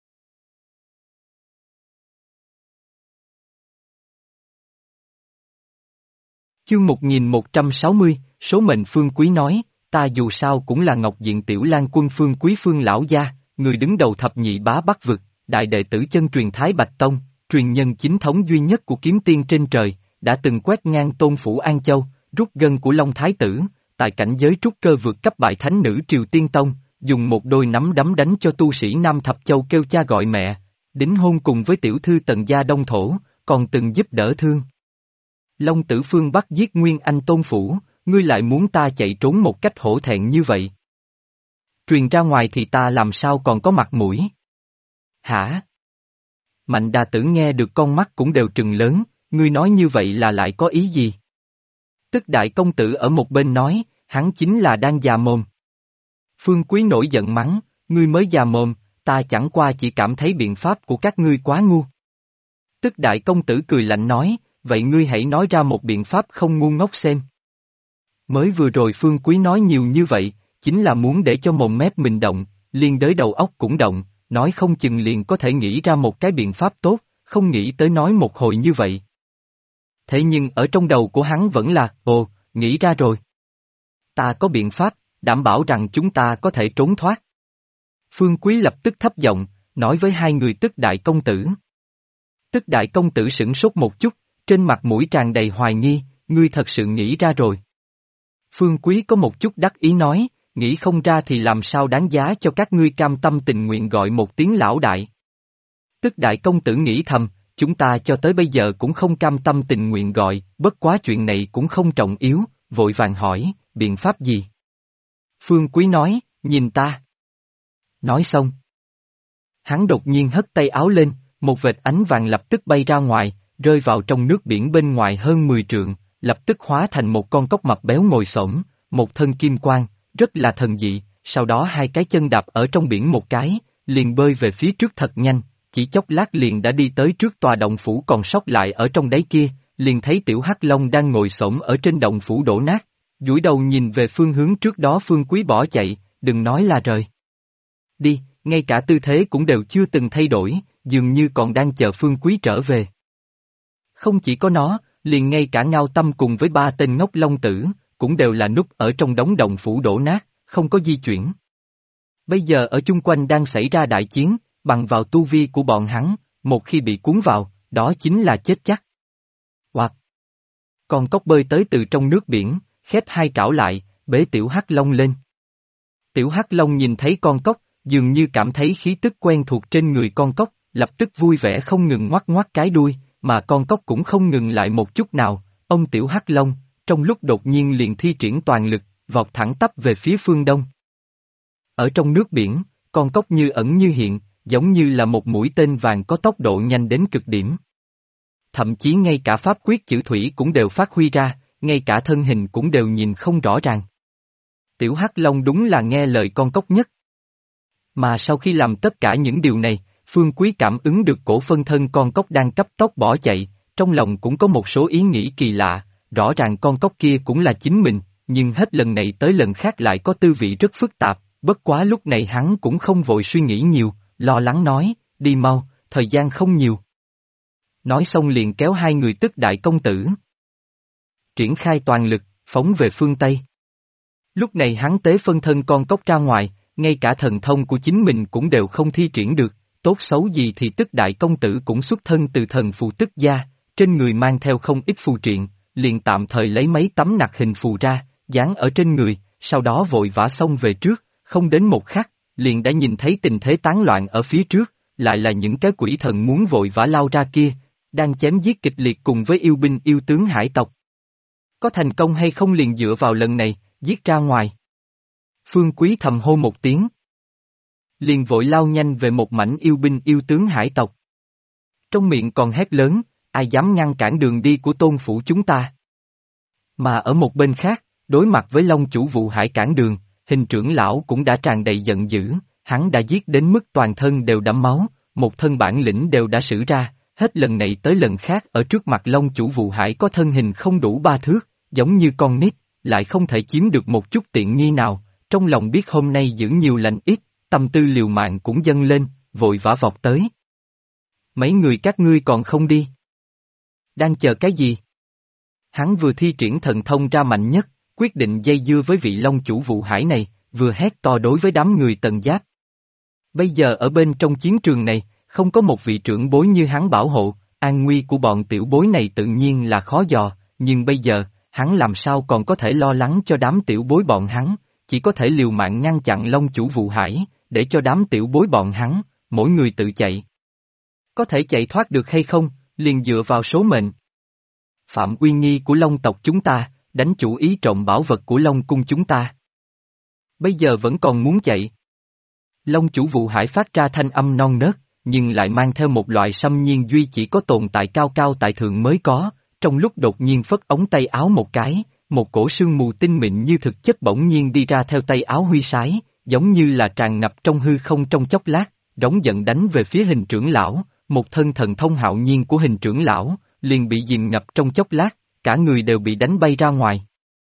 Chương 1160, số mệnh Phương Quý nói, ta dù sao cũng là Ngọc Diện Tiểu Lang Quân Phương Quý Phương lão gia, người đứng đầu thập nhị bá Bắc vực, đại đệ tử chân truyền Thái Bạch Tông, truyền nhân chính thống duy nhất của kiếm tiên trên trời, đã từng quét ngang Tôn phủ An Châu, rút gân của Long Thái Tử, tại cảnh giới trúc cơ vượt cấp bại thánh nữ Triều Tiên Tông, dùng một đôi nắm đấm đánh cho tu sĩ Nam Thập Châu kêu cha gọi mẹ, đính hôn cùng với tiểu thư Tần gia Đông Thổ, còn từng giúp đỡ thương Long Tử phương Bắc giết Nguyên Anh Tôn phủ, ngươi lại muốn ta chạy trốn một cách hổ thẹn như vậy. Truyền ra ngoài thì ta làm sao còn có mặt mũi? Hả? Mạnh Đà Tử nghe được con mắt cũng đều trừng lớn, ngươi nói như vậy là lại có ý gì? Tức Đại Công Tử ở một bên nói, hắn chính là đang già mồm. Phương Quý nổi giận mắng, ngươi mới già mồm, ta chẳng qua chỉ cảm thấy biện pháp của các ngươi quá ngu. Tức Đại Công Tử cười lạnh nói, vậy ngươi hãy nói ra một biện pháp không ngu ngốc xem. Mới vừa rồi Phương Quý nói nhiều như vậy, chính là muốn để cho mồm mép mình động, liên đới đầu óc cũng động, nói không chừng liền có thể nghĩ ra một cái biện pháp tốt, không nghĩ tới nói một hồi như vậy. Thế nhưng ở trong đầu của hắn vẫn là, ồ, nghĩ ra rồi. Ta có biện pháp, đảm bảo rằng chúng ta có thể trốn thoát. Phương Quý lập tức thấp giọng, nói với hai người Tức Đại Công Tử. Tức Đại Công Tử sửng sốt một chút, trên mặt mũi tràn đầy hoài nghi, ngươi thật sự nghĩ ra rồi. Phương Quý có một chút đắc ý nói, nghĩ không ra thì làm sao đáng giá cho các ngươi cam tâm tình nguyện gọi một tiếng lão đại. Tức đại công tử nghĩ thầm, chúng ta cho tới bây giờ cũng không cam tâm tình nguyện gọi, bất quá chuyện này cũng không trọng yếu, vội vàng hỏi, biện pháp gì? Phương Quý nói, nhìn ta. Nói xong. Hắn đột nhiên hất tay áo lên, một vệt ánh vàng lập tức bay ra ngoài, rơi vào trong nước biển bên ngoài hơn 10 trượng, lập tức hóa thành một con cóc mập béo ngồi xổm, một thân kim quang, rất là thần dị, sau đó hai cái chân đạp ở trong biển một cái, liền bơi về phía trước thật nhanh, chỉ chốc lát liền đã đi tới trước tòa động phủ còn sót lại ở trong đáy kia, liền thấy tiểu hắc long đang ngồi xổm ở trên động phủ đổ nát, dúi đầu nhìn về phương hướng trước đó Phương Quý bỏ chạy, đừng nói là rời. Đi, ngay cả tư thế cũng đều chưa từng thay đổi, dường như còn đang chờ Phương Quý trở về. Không chỉ có nó, liền ngay cả Ngao Tâm cùng với ba tên ngốc long tử, cũng đều là núp ở trong đống động phủ đổ nát, không có di chuyển. Bây giờ ở chung quanh đang xảy ra đại chiến, bằng vào tu vi của bọn hắn, một khi bị cuốn vào, đó chính là chết chắc. Hoặc, con cóc bơi tới từ trong nước biển, khép hai trảo lại, bế tiểu hắc long lên. Tiểu hắc long nhìn thấy con cóc, dường như cảm thấy khí tức quen thuộc trên người con cóc, lập tức vui vẻ không ngừng ngoắc ngoắc cái đuôi, mà con cóc cũng không ngừng lại một chút nào, ông tiểu hắc long, trong lúc đột nhiên liền thi triển toàn lực, vọt thẳng tắp về phía phương đông. Ở trong nước biển, con cóc như ẩn như hiện, giống như là một mũi tên vàng có tốc độ nhanh đến cực điểm. Thậm chí ngay cả pháp quyết chữ thủy cũng đều phát huy ra, ngay cả thân hình cũng đều nhìn không rõ ràng. Tiểu hắc long đúng là nghe lời con cóc nhất. Mà sau khi làm tất cả những điều này, Phương Quý cảm ứng được cổ phân thân con cóc đang cấp tốc bỏ chạy, trong lòng cũng có một số ý nghĩ kỳ lạ, rõ ràng con cóc kia cũng là chính mình, nhưng hết lần này tới lần khác lại có tư vị rất phức tạp, bất quá lúc này hắn cũng không vội suy nghĩ nhiều, lo lắng nói, đi mau, thời gian không nhiều. Nói xong liền kéo hai người tức đại công tử. Triển khai toàn lực, phóng về phương Tây. Lúc này hắn tế phân thân con cóc ra ngoài, ngay cả thần thông của chính mình cũng đều không thi triển được, tốt xấu gì thì tức đại công tử cũng xuất thân từ thần phù tức gia, trên người mang theo không ít phù triện, liền tạm thời lấy mấy tấm nặc hình phù ra, dán ở trên người, sau đó vội vã xông về trước, không đến một khắc, liền đã nhìn thấy tình thế tán loạn ở phía trước, lại là những cái quỷ thần muốn vội vã lao ra kia, đang chém giết kịch liệt cùng với yêu binh yêu tướng hải tộc. Có thành công hay không liền dựa vào lần này, giết ra ngoài. Phương Quý thầm hô một tiếng. Liền vội lao nhanh về một mảnh yêu binh yêu tướng hải tộc. Trong miệng còn hét lớn, ai dám ngăn cản đường đi của tôn phủ chúng ta. Mà ở một bên khác, đối mặt với Long chủ vụ hải cản đường, Hình trưởng lão cũng đã tràn đầy giận dữ, hắn đã giết đến mức toàn thân đều đẫm máu, một thân bản lĩnh đều đã sử ra, hết lần này tới lần khác ở trước mặt Long chủ vụ hải có thân hình không đủ 3 thước, giống như con nít, lại không thể chiếm được một chút tiện nghi nào, trong lòng biết hôm nay giữ nhiều lành ít, tâm tư liều mạng cũng dâng lên, vội vã vọt tới. Mấy người các ngươi còn không đi? Đang chờ cái gì? Hắn vừa thi triển thần thông ra mạnh nhất, quyết định dây dưa với vị Long chủ vụ hải này, vừa hét to đối với đám người Tần Giáp. Bây giờ ở bên trong chiến trường này, không có một vị trưởng bối như hắn bảo hộ, an nguy của bọn tiểu bối này tự nhiên là khó dò, nhưng bây giờ, hắn làm sao còn có thể lo lắng cho đám tiểu bối bọn hắn, chỉ có thể liều mạng ngăn chặn Long chủ vụ hải, để cho đám tiểu bối bọn hắn, mỗi người tự chạy. Có thể chạy thoát được hay không, liền dựa vào số mệnh. Phạm uy nghi của Long tộc chúng ta, đánh chủ ý trộm bảo vật của Long cung chúng ta. Bây giờ vẫn còn muốn chạy. Long chủ vụ hải phát ra thanh âm non nớt, nhưng lại mang theo một loại xâm nhiên duy chỉ có tồn tại cao cao tại thượng mới có, trong lúc đột nhiên phất ống tay áo một cái, một cổ sương mù tinh mịn như thực chất bỗng nhiên đi ra theo tay áo huy sái, giống như là tràn ngập trong hư không trong chốc lát, rống giận đánh về phía Hình trưởng lão, một thân thần thông hạo nhiên của Hình trưởng lão, liền bị dìm ngập trong chốc lát, cả người đều bị đánh bay ra ngoài.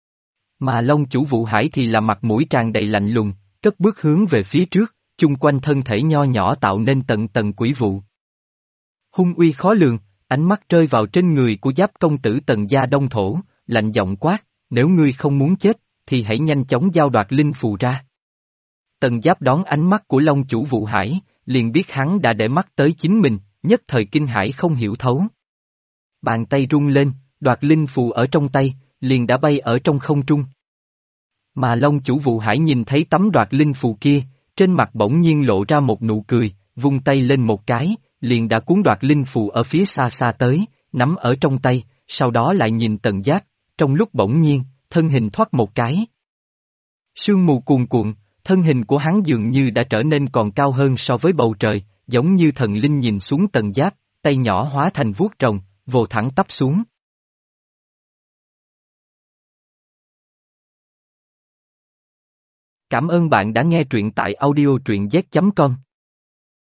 Mà Long chủ vụ hải thì là mặt mũi tràn đầy lạnh lùng, cất bước hướng về phía trước, chung quanh thân thể nho nhỏ tạo nên tầng tầng quỷ vụ. Hung uy khó lường, ánh mắt rơi vào trên người của Giáp công tử Tần gia Đông Thổ, lạnh giọng quát, nếu ngươi không muốn chết, thì hãy nhanh chóng giao đoạt linh phù ra. Tần Giáp đón ánh mắt của Long chủ vụ hải, liền biết hắn đã để mắt tới chính mình, nhất thời kinh hãi không hiểu thấu. Bàn tay rung lên, đoạt linh phù ở trong tay, liền đã bay ở trong không trung. Mà Long chủ Vụ Hải nhìn thấy tấm đoạt linh phù kia, trên mặt bỗng nhiên lộ ra một nụ cười, vung tay lên một cái, liền đã cuốn đoạt linh phù ở phía xa xa tới, nắm ở trong tay, sau đó lại nhìn Tần Giác, trong lúc bỗng nhiên, thân hình thoát một cái. Sương mù cuồn cuộn, thân hình của hắn dường như đã trở nên còn cao hơn so với bầu trời, giống như thần linh nhìn xuống Tần Giác, tay nhỏ hóa thành vuốt rồng, vồ thẳng tắp xuống. Cảm ơn bạn đã nghe truyện tại audio truyện z.com.